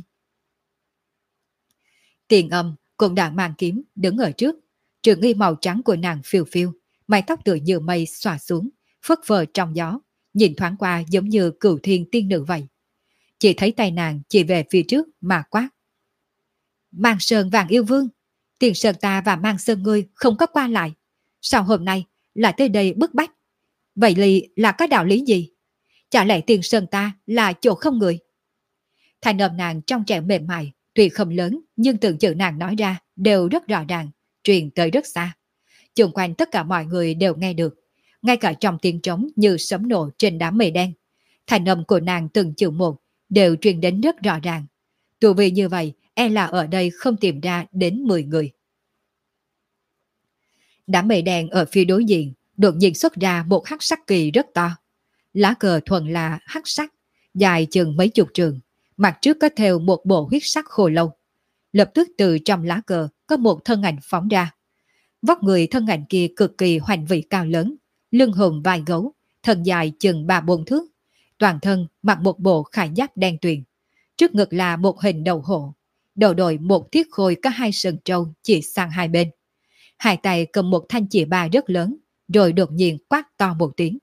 Tiền Âm cũng đã mang kiếm đứng ở trước, trường y màu trắng của nàng phiêu phiêu, mái tóc tựa như mây xòa xuống, phất phơ trong gió, nhìn thoáng qua giống như cửu thiên tiên nữ vậy. Chỉ thấy tay nàng chỉ về phía trước mà quát. Màn Sơn Vạn Yêu Vương, Tiền Sơn ta và Màn Sơn ngươi không có qua lại. Sao hôm nay lại tới đây bức bách? Vậy là có đạo lý gì? Chả lẽ Tiền Sơn ta là chỗ không người? Thành âm nàng trong trẻo mềm mại, tuy không lớn nhưng từng chữ nàng nói ra đều rất rõ ràng, truyền tới rất xa. Xung quanh tất cả mọi người đều nghe được, ngay cả trong tiếng trống như sấm nổ trên đám mây đen. Thành âm của nàng từng chữ một đều truyền đến rất rõ ràng. Dù vì như vậy, e là ở đây không tìm ra đến 10 người. Đám mây đen ở phía đối diện đột nhiên xuất ra một hắc sắc kỳ rất to. Lá cờ thuần là hắc sắc, dài chừng mấy chục trường, mặt trước có thêu một bộ huyết sắc khô lâu. Lập tức từ trong lá cờ có một thân ảnh phóng ra. Vóc người thân ảnh kia cực kỳ hoành vĩ cao lớn, lưng hùm vai gấu, thân dài chừng 3-4 thước. Toàn thân mặc một bộ khải giáp đen tuyền. Trước ngực là một hình đầu hổ, đầu đội một thiết khôi có 2 sừng trâu chỉ sang hai bên. Hai tay cầm một thanh chìa ba rất lớn, rồi đột nhiên quát to một tiếng.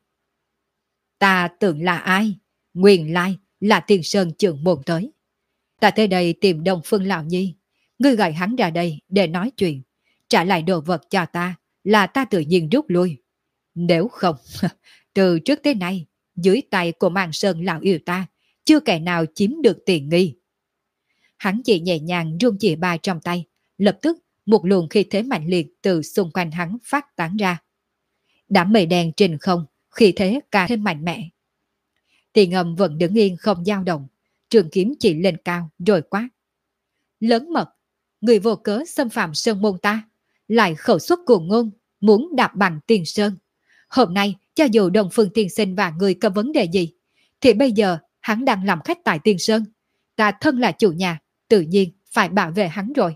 Ta tưởng là ai? Nguyên lai là Tiên Sơn trưởng môn tới. Ta tới đây tìm Đông Phương Lão Nhi. Ngươi gọi hắn ra đây để nói chuyện. Trả lại đồ vật cho ta là ta tự nhiên rút lui. Nếu không, từ trước tới nay, dưới tay của Màn Sơn Lão yêu ta, chưa kẻ nào chiếm được tiền nghi. Hắn chỉ nhẹ nhàng rung chìa ba trong tay, lập tức một luồng khí thế mạnh liệt từ xung quanh hắn phát tán ra. Đám mây đen trên không, khí thế càng thêm mạnh mẽ. Tiền Âm vẫn đứng yên không dao động, trường kiếm chỉ lên cao rồi quát. Lớn mật, người vô cớ xâm phạm sơn môn ta, lại khẩu xuất cuồng ngôn, muốn đạp bằng Tiên Sơn. Hôm nay, cho dù Đông Phương Tiên Sinh và người có vấn đề gì, thì bây giờ hắn đang làm khách tại Tiên Sơn. Ta thân là chủ nhà, tự nhiên phải bảo vệ hắn rồi.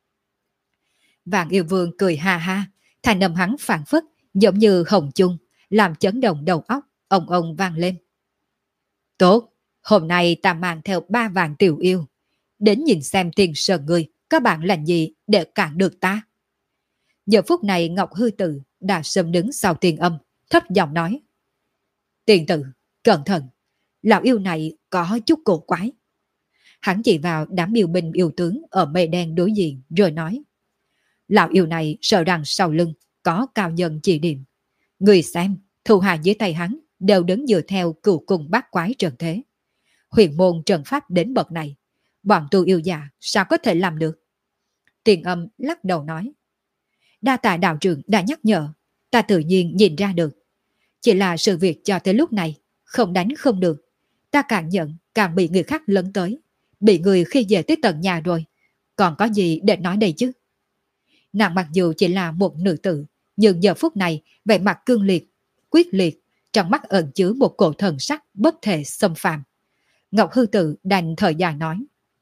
Vạn Yêu Vương cười ha ha, thành âm hắn phảng phất, giống như hồng chung, làm chấn động đầu óc, ông vang lên. Tốt, hôm nay ta mang theo 3 vạn tiểu yêu, đến nhìn xem Tiên Sơn người có bản lành gì để cản được ta. Giờ phút này Ngọc Hư Tử đã sớm đứng sau Tiền Âm, thấp giọng nói. Tiền tử, cẩn thận, lão yêu này có chút cổ quái. Hắn chỉ vào đám yêu binh yêu tướng ở mây đen đối diện rồi nói. Lão yêu này sợ rằng sau lưng có cao nhân chỉ điểm. Người xem, thủ hạ dưới tay hắn đều đứng dựa theo cửu cùng bát quái trận thế. Huyền môn trận pháp đến bậc này, bọn tu yêu già sao có thể làm được? Tiền Âm lắc đầu nói. Đa tạ đạo trưởng đã nhắc nhở, ta tự nhiên nhìn ra được. Chỉ là sự việc cho tới lúc này, không đánh không được. Ta càng nhận càng bị người khác lấn tới, bị người khi về tới tận nhà rồi. Còn có gì để nói đây chứ? Nàng mặc dù chỉ là một nữ tử, nhưng giờ phút này vẻ mặt cương liệt, quyết liệt, trong mắt ẩn chứa một cổ thần sắc bất thể xâm phạm. Ngọc Hư Tử đành thời dài nói.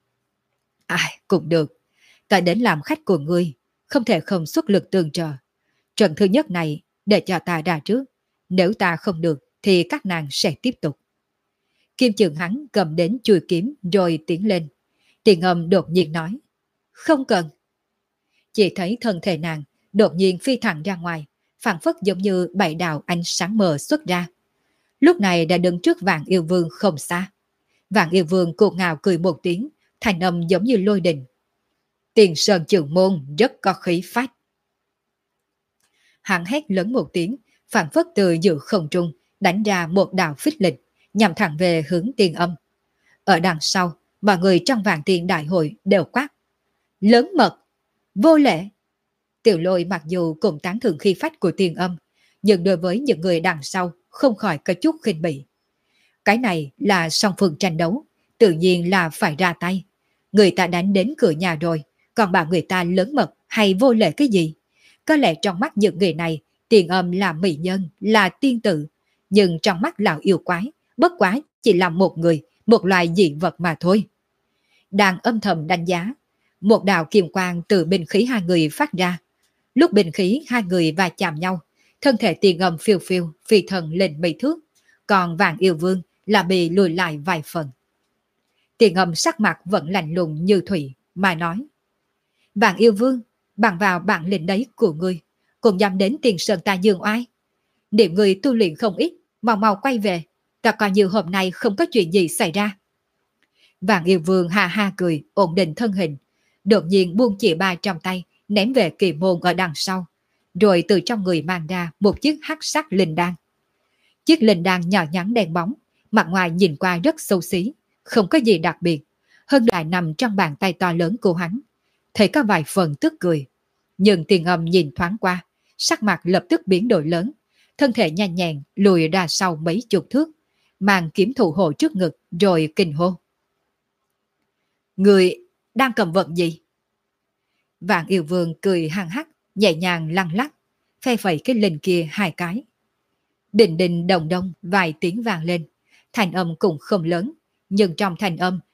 Ai, cũng được. Ta đến làm khách của ngươi, không thể không xuất lực tương trợ. Trận thứ nhất này để cho ta ra trước. Nếu ta không được thì các nàng sẽ tiếp tục. Kim Trường hắn cầm đến chùi kiếm rồi tiến lên. Tiền Âm đột nhiên nói. Không cần. Chỉ thấy thân thể nàng đột nhiên phi thẳng ra ngoài, phảng phất giống như 7 đạo ánh sáng mờ xuất ra. Lúc này đã đứng trước Vạn Yêu Vương không xa. Vạn Yêu Vương cuột ngào cười một tiếng, thành âm giống như lôi đình. Tiền Sơn trưởng môn rất có khí phách. Hắn hét lớn một tiếng, phảng phất từ giữa không trung đánh ra một đạo phích lịch, nhằm thẳng về hướng Tiền Âm. Ở đằng sau, mọi người trong Vạn Tiên đại hội đều quát. Lớn mật, vô lễ. Tiểu Lôi mặc dù cũng tán thưởng khí phách của Tiền Âm, nhưng đối với những người đằng sau không khỏi có chút khinh bỉ. Cái này là song phương tranh đấu, tự nhiên là phải ra tay. Người ta đánh đến cửa nhà rồi, còn bảo người ta lớn mật hay vô lễ cái gì? Có lẽ trong mắt những người này, Tiền Âm là mỹ nhân, là tiên tử, nhưng trong mắt lão yêu quái, bất quá chỉ là một người, một loài dị vật mà thôi. Đang âm thầm đánh giá, một đạo kiềm quang từ binh khí hai người phát ra. Lúc binh khí hai người va chạm nhau, thân thể Tiền Âm phiêu phiêu, phi thần lên mấy thước, còn Vạn Yêu Vương là bị lùi lại vài phần. Tiền Âm sắc mặt vẫn lạnh lùng như thủy, mà nói. Vạn Yêu Vương, bằng vào bản lĩnh đấy của ngươi, cùng dám đến Tiền Sơn ta dương oai. Niệm người tu luyện không ít, mau mau quay về, ta coi như hôm nay không có chuyện gì xảy ra. Vạn Yêu Vương ha ha cười, ổn định thân hình, đột nhiên buông chìa ba trong tay, ném về Kỳ Môn ở đằng sau, rồi từ trong người mang ra một chiếc hắc sắc linh đan. Chiếc linh đan nhỏ nhắn đen bóng, mặt ngoài nhìn qua rất xấu xí, không có gì đặc biệt, hơn lại nằm trong bàn tay to lớn của hắn. Thấy có vài phần tức cười, nhưng Tiền Âm nhìn thoáng qua, sắc mặt lập tức biến đổi lớn, thân thể nhanh nhẹn lùi ra sau mấy chục thước, mang kiếm thủ hộ trước ngực rồi kinh hô. Người đang cầm vật gì? Vạn Yêu Vương cười hăng hắc, nhẹ nhàng lăn lắc, phe phẩy cái linh kia hai cái. Đình đình đồng đông vài tiếng vang lên, thành âm cũng không lớn, nhưng trong thành âm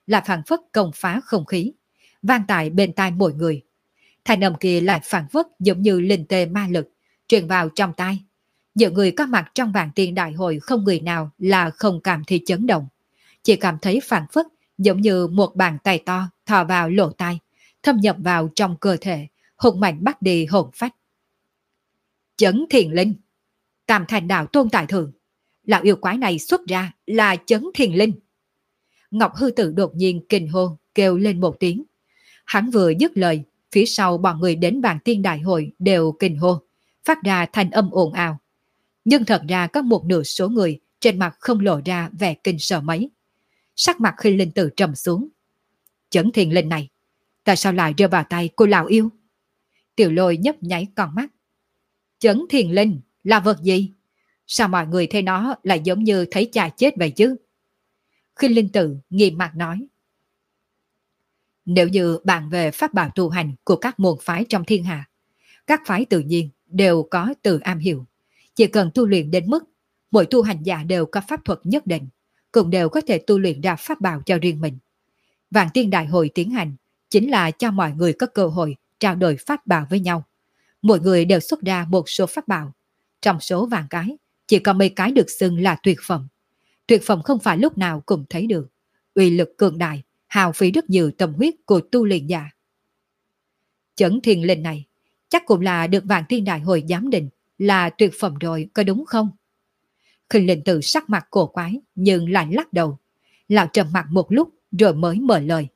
là phảng phất công phá không khí, vang tại bên tai mọi người. Thanh âm kia lại phảng phất giống như linh tê ma lực, truyền vào trong tai. Những người có mặt trong vạn tiên đại hội không người nào là không cảm thấy chấn động. Chỉ cảm thấy phảng phất giống như một bàn tay to thò vào lỗ tai, thâm nhập vào trong cơ thể, hùng mạnh bắt đi hồn phách. Chấn thiền linh, Tam Thành đạo tôn tại thượng, lão yêu quái này xuất ra là chấn thiền linh. Ngọc hư tử đột nhiên kinh hô kêu lên một tiếng. Hắn vừa dứt lời, phía sau bọn người đến bàn tiên đại hội đều kinh hô, phát ra thanh âm ồn ào. Nhưng thật ra có một nửa số người trên mặt không lộ ra vẻ kinh sợ mấy. Sắc mặt khi linh tử trầm xuống. Chấn thiền linh này, tại sao lại rơi vào tay cô lão yêu? Tiểu Lôi nhấp nháy con mắt. Chấn thiền linh là vật gì? Sao mọi người thấy nó lại giống như thấy cha chết vậy chứ? Khi linh tử nghiêm mặt nói. Nếu như bàn về pháp bảo tu hành của các môn phái trong thiên hạ, các phái tự nhiên đều có từ am hiểu. Chỉ cần tu luyện đến mức mỗi tu hành giả đều có pháp thuật nhất định, cũng đều có thể tu luyện ra pháp bảo cho riêng mình. Vạn tiên đại hội tiến hành chính là cho mọi người có cơ hội trao đổi pháp bảo với nhau. Mỗi người đều xuất ra một số pháp bảo. Trong số vạn cái, chỉ có mấy cái được xưng là tuyệt phẩm. Tuyệt phẩm không phải lúc nào cũng thấy được. Uy lực cường đại, hao phí rất nhiều tâm huyết của tu luyện giả. Chấn thiền linh này chắc cũng là được vạn tiên đại hội giám định là tuyệt phẩm rồi, có đúng không? Khinh linh tử sắc mặt cổ quái nhưng lại lắc đầu. Lão trầm mặt một lúc rồi mới mở lời.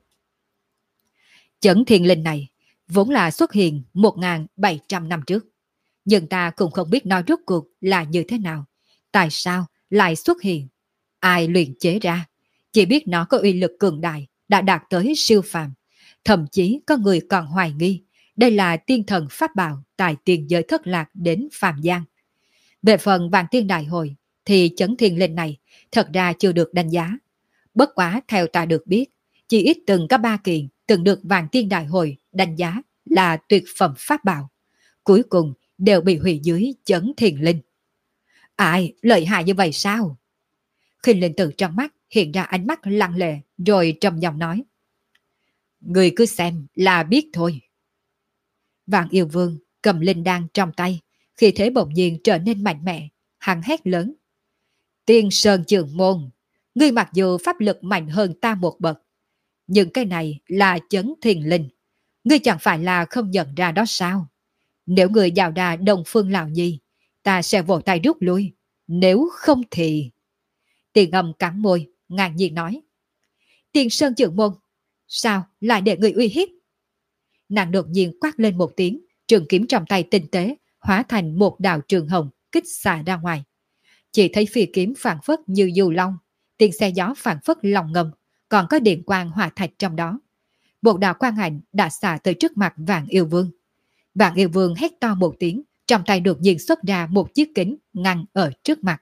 Chấn thiền linh này vốn là xuất hiện 1.700 năm trước. Nhưng ta cũng không biết nó rốt cuộc là như thế nào. Tại sao lại xuất hiện? Ai luyện chế ra? Chỉ biết nó có uy lực cường đại, đã đạt tới siêu phàm. Thậm chí có người còn hoài nghi đây là tiên thần pháp bảo tại tiền giới thất lạc đến phàm gian. Về phần vạn tiên đại hội thì chấn thiên linh này thật ra chưa được đánh giá. Bất quá theo ta được biết, chỉ ít từng có 3 kiện từng được vạn tiên đại hội đánh giá là tuyệt phẩm pháp bảo. Cuối cùng đều bị hủy dưới chấn thiền linh. Ai lợi hại như vậy sao? Khinh linh tử trong mắt hiện ra ánh mắt lặng lẽ rồi trầm giọng nói. Người cứ xem là biết thôi. Vạn yêu vương cầm linh đan trong tay, khi thế bỗng nhiên trở nên mạnh mẽ, hắn hét lớn. Tiên Sơn Trường Môn, ngươi mặc dù pháp lực mạnh hơn ta một bậc, nhưng cái này là chấn thiền linh, ngươi chẳng phải là không nhận ra đó sao? Nếu người vào đà Đông Phương Lão Nhi, ta sẽ vỗ tay rút lui, nếu không thì... Tiền Âm cắn môi, ngạc nhiên nói. Tiên Sơn Trường Môn, sao lại để người uy hiếp? Nàng đột nhiên quát lên một tiếng, trường kiếm trong tay tinh tế, hóa thành một đạo trường hồng, kích xạ ra ngoài. Chỉ thấy phi kiếm phản phất như dù long, tiếng xe gió phản phất lòng ngầm, còn có điện quang hỏa thạch trong đó. Một đạo quang ảnh đã xạ tới trước mặt Vạn Yêu Vương. Vạn Yêu Vương hét to một tiếng, trong tay đột nhiên xuất ra một chiếc kính ngăn ở trước mặt.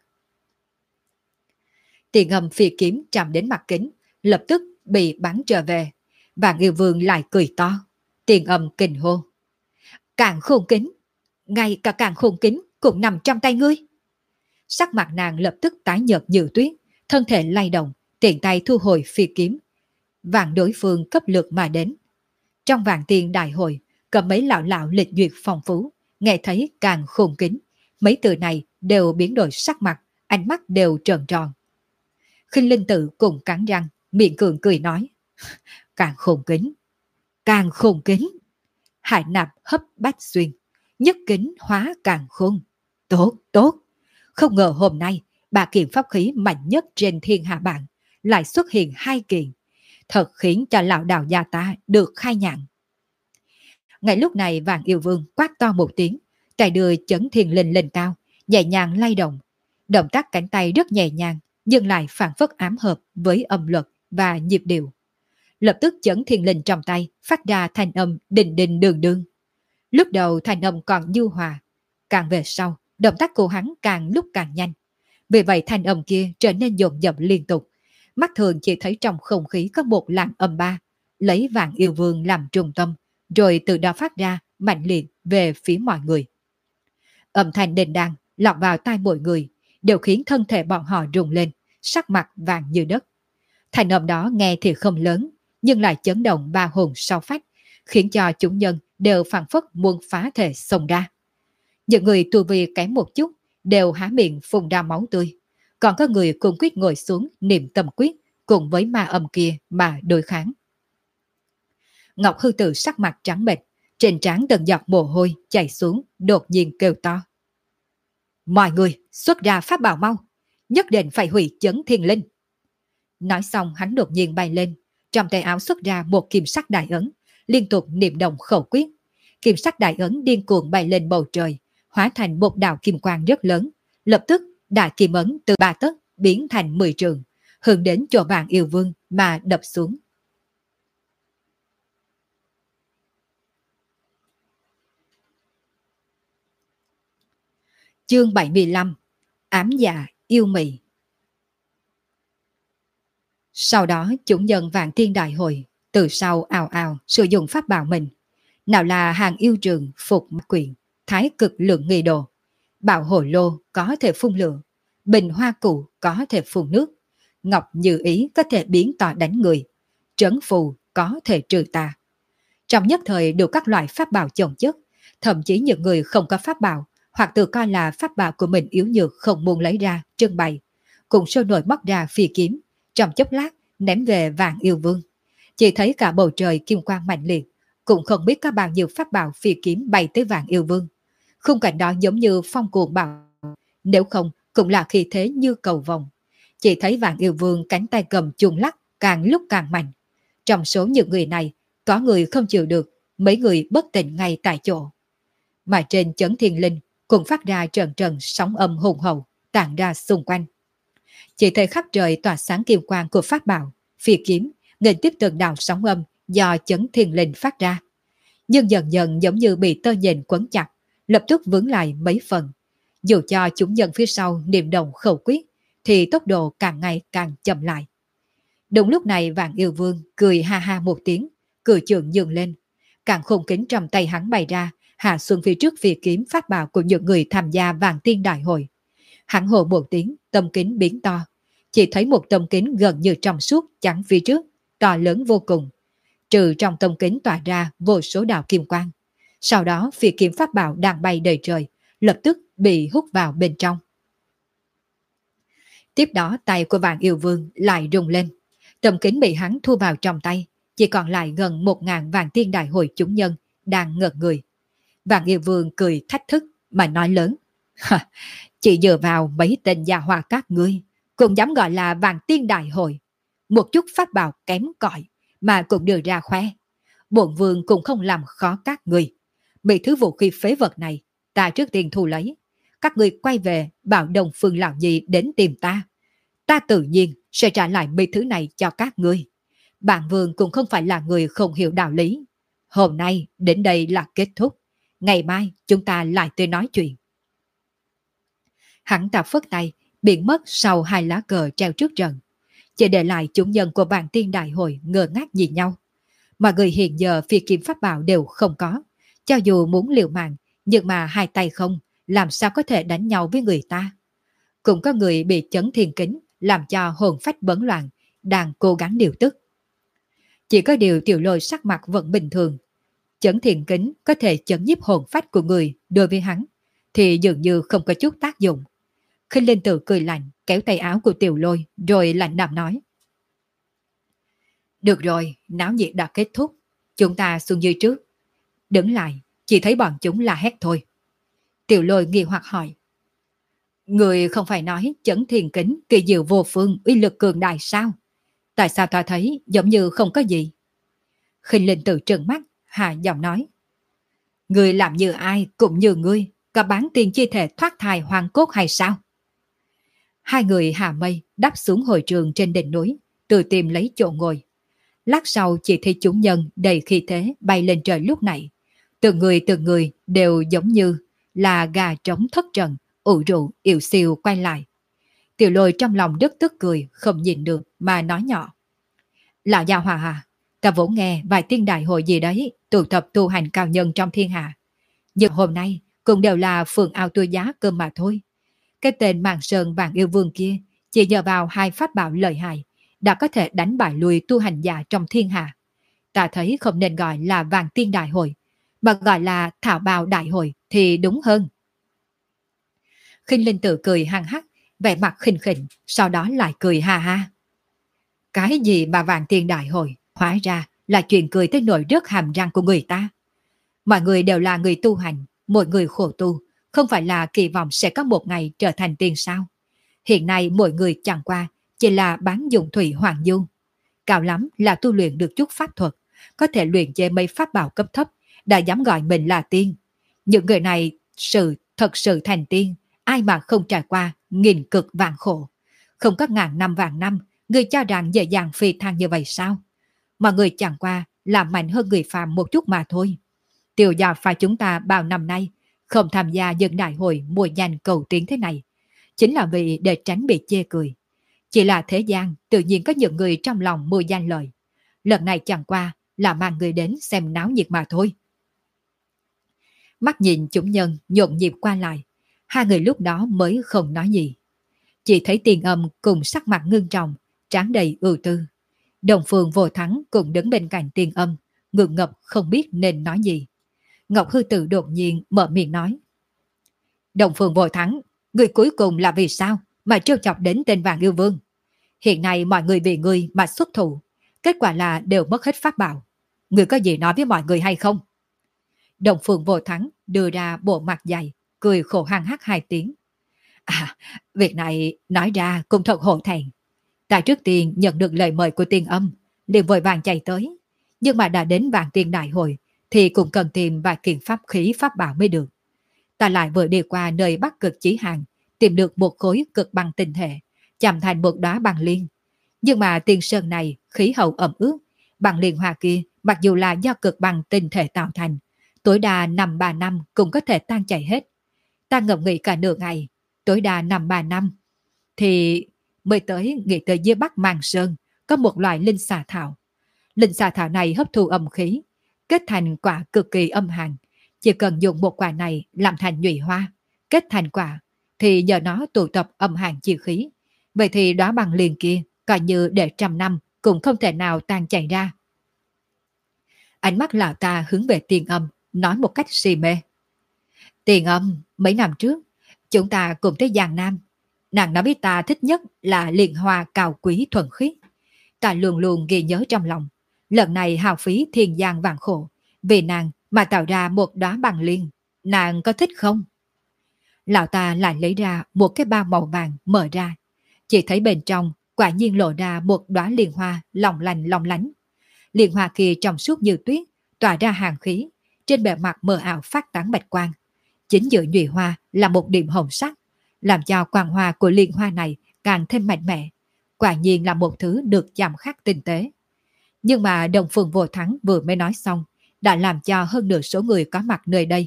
Tiền Âm phi kiếm chạm đến mặt kính, lập tức bị bắn trở về. Vạn Yêu Vương lại cười to. Tiền Âm kinh hô. Càng khôn kính, ngay cả càng khôn kính cũng nằm trong tay ngươi. Sắc mặt nàng lập tức tái nhợt như tuyết, thân thể lay động, tiện tay thu hồi phi kiếm. Vạn đối phương cấp lượt mà đến. Trong vạn tiên đại hội, có mấy lão lão lịch duyệt phong phú, nghe thấy càng khôn kính. Mấy từ này đều biến đổi sắc mặt, ánh mắt đều tròn tròn. Khinh linh tử cùng cắn răng, miệng cường cười nói. Càng khôn kính, càng khôn kính. Hải nạp hấp bách xuyên, nhất kính hóa càng khôn. Tốt, tốt. Không ngờ hôm nay, 3 kiện pháp khí mạnh nhất trên thiên hạ bảng lại xuất hiện 2 kiện. Thật khiến cho lão đạo gia ta được khai nhạn. Ngay lúc này Vạn Yêu Vương quát to một tiếng, tay đưa chấn thiền linh lên cao, nhẹ nhàng lay động. Động tác cánh tay rất nhẹ nhàng, nhưng lại phản phất ám hợp với âm luật và nhịp điệu. Lập tức chấn thiền linh trong tay phát ra thanh âm đình đình đường đường. Lúc đầu thanh âm còn nhu hòa, càng về sau, động tác của hắn càng lúc càng nhanh. Vì vậy thanh âm kia trở nên dồn dập liên tục. Mắt thường chỉ thấy trong không khí có một làn âm ba, lấy Vạn Yêu Vương làm trung tâm, rồi từ đó phát ra mạnh liệt về phía mọi người. Âm thanh đền đàn lọt vào tai mọi người, đều khiến thân thể bọn họ rùng lên, sắc mặt vàng như đất. Thành âm đó nghe thì không lớn, nhưng lại chấn động ba hồn sáu phách, khiến cho chúng nhân đều phảng phất muốn phá thể xông ra. Những người tu vi kém một chút đều há miệng phun ra máu tươi, còn có người cùng quyết ngồi xuống niệm tâm quyết cùng với ma âm kia mà đối kháng. Ngọc Hư Tử sắc mặt trắng bệch, trên trán từng giọt mồ hôi chảy xuống, đột nhiên kêu to: mọi người xuất ra pháp bảo mau, nhất định phải hủy chấn thiên linh. Nói xong hắn đột nhiên bay lên, trong tay áo xuất ra một kim sắc đại ấn, liên tục niệm động khẩu quyết. Kim sắc đại ấn điên cuồng bay lên bầu trời, hóa thành một đạo kim quang rất lớn, lập tức đại kim ấn từ 3 tấc biến thành 10 trường, hướng đến chỗ Vạn Yêu Vương mà đập xuống. Chương 75: Ám dạ yêu mị. Sau đó chúng nhân Vạn Tiên Đại Hội từ sau ào ào sử dụng pháp bảo mình, nào là hàng yêu trường, phục quyện, thái cực lượng nghi đồ, bảo hồ lô có thể phun lửa, bình hoa cụ có thể phun nước, ngọc như ý có thể biến tỏ đánh người, trấn phù có thể trừ tà. Trong nhất thời đều các loại pháp bảo chồng chất, thậm chí những người không có pháp bảo hoặc tự coi là pháp bảo của mình yếu nhược không muốn lấy ra trưng bày, cùng sôi nổi móc ra phi kiếm, trong chốc lát ném về Vạn Yêu Vương. Chỉ thấy cả bầu trời kim quang mạnh liệt, cũng không biết có bao nhiêu pháp bảo phi kiếm bay tới Vạn Yêu Vương. Khung cảnh đó giống như phong cuồng bạo, nếu không cũng là khí thế như cầu vồng. Chỉ thấy Vạn Yêu Vương cánh tay cầm chuông lắc càng lúc càng mạnh. Trong số những người này, có người không chịu được, mấy người bất tỉnh ngay tại chỗ. Mà trên chấn thiên linh cũng phát ra trần trần sóng âm hùng hậu tản ra xung quanh. Chỉ thấy khắp trời tỏa sáng kim quang của pháp bảo, phi kiếm, nên tiếp từng đạo sóng âm do chấn thiên linh phát ra. Nhưng dần dần giống như bị tơ nhện quấn chặt, lập tức vướng lại mấy phần. Dù cho chúng nhân phía sau niệm động khẩu quyết, thì tốc độ càng ngày càng chậm lại. Đúng lúc này Vạn Yêu Vương cười ha ha một tiếng, cười trường nhường lên. Càng khôn kính trong tay hắn bày ra, hạ xuống phía trước phi kiếm pháp bảo của những người tham gia Vạn Tiên Đại Hội. Hắn hồ một tiếng, tâm kính biến to. Chỉ thấy một tâm kính gần như trong suốt chắn phía trước, to lớn vô cùng. Trừ trong tâm kính tỏa ra vô số đạo kim quang. Sau đó phi kiếm pháp bảo đang bay đầy trời, lập tức bị hút vào bên trong. Tiếp đó tay của Vạn Yêu Vương lại rung lên. Tâm kính bị hắn thu vào trong tay, chỉ còn lại gần 1000 Vạn Tiên Đại Hội chúng nhân đang ngợt người. Vạn Yêu Vương cười thách thức mà nói lớn: chỉ dựa vào mấy tên gia hòa các ngươi cũng dám gọi là Vạn Tiên Đại Hội, một chút pháp bảo kém cỏi mà cũng đưa ra khoe. Bổn vương cũng không làm khó các ngươi. Mấy thứ vũ khí phế vật này ta trước tiên thu lấy, các ngươi quay về bảo Đông Phương lão nhị đến tìm ta, ta tự nhiên sẽ trả lại mấy thứ này cho các ngươi. Bản vương cũng không phải là người không hiểu đạo lý. Hôm nay đến đây là kết thúc, ngày mai chúng ta lại tới nói chuyện. Hắn ta phất tay biến mất sau 2 lá cờ treo trước trận, chỉ để lại chúng nhân của Vạn Tiên Đại Hội ngơ ngác nhìn nhau. Mọi người hiện giờ phi kiếm pháp bảo đều không có, cho dù muốn liều mạng nhưng mà 2 tay không, làm sao có thể đánh nhau với người ta. Cũng có người bị chấn thiên kính làm cho hồn phách bấn loạn, đang cố gắng điều tức. Chỉ có điều Tiểu Lôi sắc mặt vẫn bình thường. Chấn thiên kính có thể chấn nhiếp hồn phách của người, đối với hắn thì dường như không có chút tác dụng. Khinh Linh Tử cười lạnh kéo tay áo của Tiểu Lôi rồi lạnh đạm nói: được rồi, náo nhiệt đã kết thúc, chúng ta xuống dưới trước. Đứng lại, chỉ thấy bọn chúng la hét thôi. Tiểu Lôi nghi hoặc hỏi: người không phải nói chấn thiên kính kỳ diệu vô phương, uy lực cường đại sao? Tại sao ta thấy giống như không có gì? Khinh Linh Tử trừng mắt hạ giọng nói: người làm như ai cũng như ngươi, có bán tiền chi thể thoát thai hoàng cốt hay sao? Hai người hạ mây đáp xuống hội trường trên đỉnh núi, tự tìm lấy chỗ ngồi. Lát sau chỉ thấy chúng nhân đầy khí thế bay lên trời lúc này. Từng người đều giống như là gà trống thất trận, ủ rũ yếu siêu quay lại. Tiểu Lôi trong lòng rất tức cười, không nhìn được mà nói nhỏ: lão gia hòa à, ta vốn nghe vài tiên đại hội gì đấy tụ tập tu hành cao nhân trong thiên hạ, nhưng hôm nay cũng đều là phường ao tôi giá cơm mà thôi. Cái tên Mạn Sơn Vạn Yêu Vương kia chỉ nhờ vào 2 pháp bảo lợi hại đã có thể đánh bại lui tu hành giả trong thiên hạ. Ta thấy không nên gọi là Vạn Tiên Đại Hội, mà gọi là Thảo Bào Đại Hội thì đúng hơn. Khinh Linh Tử cười hăng hắc, vẻ mặt khinh khỉnh, sau đó lại cười ha ha. Cái gì mà Vạn Tiên Đại Hội, hóa ra là chuyện cười tới nỗi rớt hàm răng của người ta. Mọi người đều là người tu hành, mỗi người khổ tu, không phải là kỳ vọng sẽ có một ngày trở thành tiên sao. Hiện nay mỗi người chẳng qua chỉ là bán dụng thủy hoàng du. Cao lắm là tu luyện được chút pháp thuật, có thể luyện chế mấy pháp bảo cấp thấp, đã dám gọi mình là tiên. Những người này thật sự thành tiên, ai mà không trải qua nghìn cực vạn khổ. Không có ngàn năm vạn năm, người cho rằng dễ dàng phi thăng như vậy sao? Mọi người chẳng qua là mạnh hơn người phàm một chút mà thôi. Tiểu gia phải chúng ta bao năm nay không tham gia dân đại hội mùa danh cầu tiến thế này, chính là vì để tránh bị chê cười. Chỉ là thế gian tự nhiên có những người trong lòng mùa danh lời. Lần này chẳng qua là mang người đến xem náo nhiệt mà thôi. Mắt nhìn chúng nhân nhộn nhịp qua lại, hai người lúc đó mới không nói gì. Chỉ thấy Tiền Âm cùng sắc mặt ngưng trọng, trán đầy ưu tư. Đồng Phương Vô Thắng cũng đứng bên cạnh Tiền Âm, ngượng ngập không biết nên nói gì. Ngọc Hư Tử đột nhiên mở miệng nói. Đồng Phương Vô Thắng, người cuối cùng là vì sao mà trêu chọc đến tên Vạn Yêu Vương? Hiện nay mọi người vì ngươi mà xuất thủ, kết quả là đều mất hết pháp bảo. Người có gì nói với mọi người hay không? Đồng Phương Vô Thắng đưa ra bộ mặt dày, cười khổ hăng hắc hai tiếng. À, việc này nói ra cũng thật hổ thẹn. Ta trước tiên nhận được lời mời của Tiên Âm, liền vội vàng chạy tới. Nhưng mà đã đến Vạn Tiên Đại Hội thì cũng cần tìm vài kiện pháp khí pháp bảo mới được. Ta lại vừa đi qua nơi Bắc Cực Chí Hàng, tìm được một khối cực băng tinh thể, chạm thành một đóa băng liên. Nhưng mà tiên sơn này khí hậu ẩm ướt, băng liên hoa kia mặc dù là do cực băng tinh thể tạo thành, tối đa 5-3 năm cũng có thể tan chảy hết. Ta ngẫm nghĩ cả nửa ngày, tối đa 5-3 năm thì mới nghĩ tới dưới Bắc Mang Sơn có một loại linh xà thảo. Linh xà thảo này hấp thu âm khí, kết thành quả cực kỳ âm hàn. Chỉ cần dùng một quả này làm thành nhụy hoa, kết thành quả, thì nhờ nó tụ tập âm hàn chi khí. Vậy thì đóa băng liền kia, coi như để 100 năm cũng không thể nào tan chảy ra. Ánh mắt lão ta hướng về Tiền Âm, nói một cách si mê. Tiền Âm, mấy năm trước, chúng ta cùng tới Giang Nam. Nàng nói với ta thích nhất là liền hoa cao quý thuần khiết. Ta luôn luôn ghi nhớ trong lòng. Lần này hào phí thiên giang vạn khổ, vì nàng mà tạo ra một đóa băng liên. Nàng có thích không? Lão ta lại lấy ra một cái bao màu vàng mở ra. Chỉ thấy bên trong quả nhiên lộ ra một đóa liên hoa long lanh long lánh. Liên hoa kia trong suốt như tuyết, tỏa ra hàn khí, trên bề mặt mờ ảo phát tán bạch quang. Chính giữa nhụy hoa là một điểm hồng sắc, làm cho quang hoa của liên hoa này càng thêm mạnh mẽ. Quả nhiên là một thứ được chạm khắc tinh tế. Nhưng mà Đồng Phương Vô Thắng vừa mới nói xong, đã làm cho hơn nửa số người có mặt nơi đây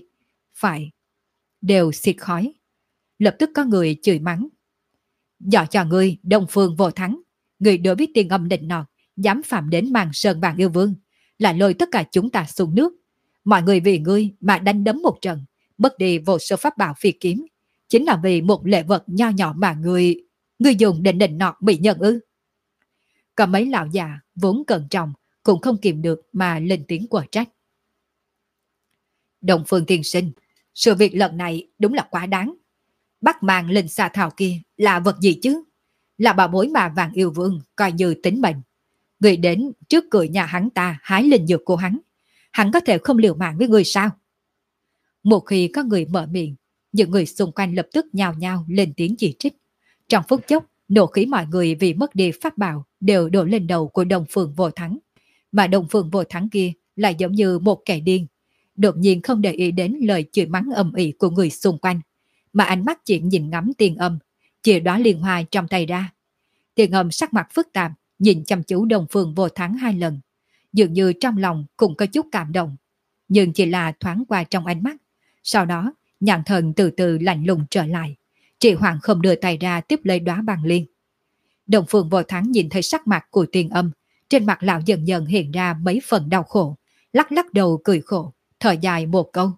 đều xịt khói. Lập tức có người chửi mắng. Dọ cho ngươi Đồng Phương Vô Thắng, người đối với Tiên Âm định nọt, dám phạm đến Màn Sơn Vạn Yêu Vương, là lôi tất cả chúng ta xuống nước. Mọi người vì ngươi mà đánh đấm một trận, mất đi vô số pháp bảo phi kiếm, chính là vì một lễ vật nho nhỏ mà ngươi dùng để định nọt mỹ nhân ư? Có mấy lão già vốn cẩn trọng cũng không kìm được mà lên tiếng quở trách. Đồng Phương tiên sinh, sự việc lần này đúng là quá đáng. Bắt mang linh xà thảo kia là vật gì chứ? Là bảo bối mà Vạn Yêu Vương coi như tính mệnh. Người đến trước cửa nhà hắn ta hái linh dược của hắn có thể không liều mạng với người sao? Một khi có người mở miệng, những người xung quanh lập tức nhao nhao lên tiếng chỉ trích. Trong phút chốc, nộ khí mọi người vì mất đi pháp bảo đều đổ lên đầu của Đồng Phương Vô Thắng. Mà Đồng Phương Vô Thắng kia lại giống như một kẻ điên, đột nhiên không để ý đến lời chửi mắng ầm ĩ của người xung quanh, mà ánh mắt chỉ nhìn ngắm Tiền Âm, chia đóa liên hoa trong tay ra. Tiền Âm sắc mặt phức tạp, nhìn chăm chú Đồng Phương Vô Thắng 2 lần, dường như trong lòng cũng có chút cảm động, nhưng chỉ là thoáng qua trong ánh mắt. Sau đó, nhãn thần từ từ lạnh lùng trở lại, Trì Hoàng không đưa tay ra tiếp lấy đóa băng liên. Đồng Phương Vô Thắng nhìn thấy sắc mặt của Tiền Âm, trên mặt lão dần dần hiện ra mấy phần đau khổ, lắc lắc đầu cười khổ, thở dài một câu.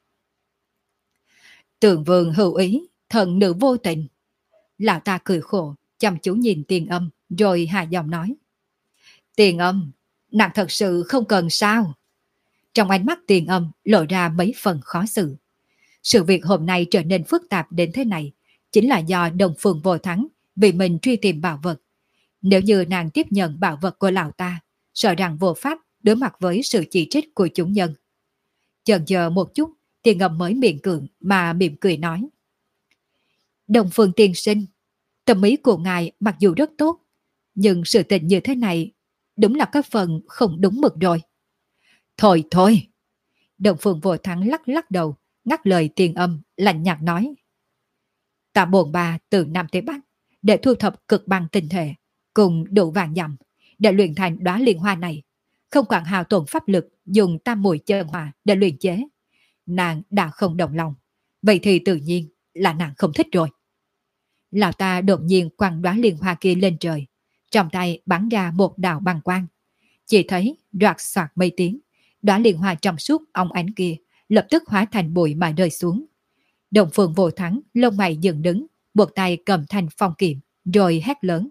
Tường Vương hữu ý, thần nữ vô tình. Lão ta cười khổ, chăm chú nhìn Tiền Âm, rồi hạ giọng nói. Tiền Âm, nàng thật sự không cần sao? Trong ánh mắt Tiền Âm lộ ra mấy phần khó xử. Sự việc hôm nay trở nên phức tạp đến thế này chính là do Đông Phương Vô Thắng vì mình truy tìm bảo vật. Nếu như nàng tiếp nhận bảo vật của lão ta, sợ rằng vô pháp đối mặt với sự chỉ trích của chúng nhân. Chần chờ một chút, Tiền Âm mới miệng cưỡng mà mỉm cười nói. Đông Phương tiên sinh, tâm ý của ngài mặc dù rất tốt, nhưng sự tình như thế này đúng là có phần không đúng mực rồi. Thôi thôi, Đông Phương Vô Thắng lắc lắc đầu, ngắt lời Tiền Âm, lạnh nhạt nói. Ta bồn ba từ Nam tới Bắc để thu thập cực bằng tinh thể cùng đủ vàng dặm để luyện thành đóa liên hoa này, không quản hao tổn pháp lực dùng tam mùi chân hỏa để luyện chế. Nàng đã không đồng lòng, vậy thì tự nhiên là nàng không thích rồi. Lão ta đột nhiên quăng đóa liên hoa kia lên trời, trong tay bắn ra một đạo băng quang. Chỉ thấy đoạt soạt mấy tiếng, đóa liên hoa trong suốt óng ánh kia lập tức hóa thành bụi mà rơi xuống. Đông Phương Vô Thắng lông mày dựng đứng, buộc tay cầm thanh phong kiếm, rồi hét lớn.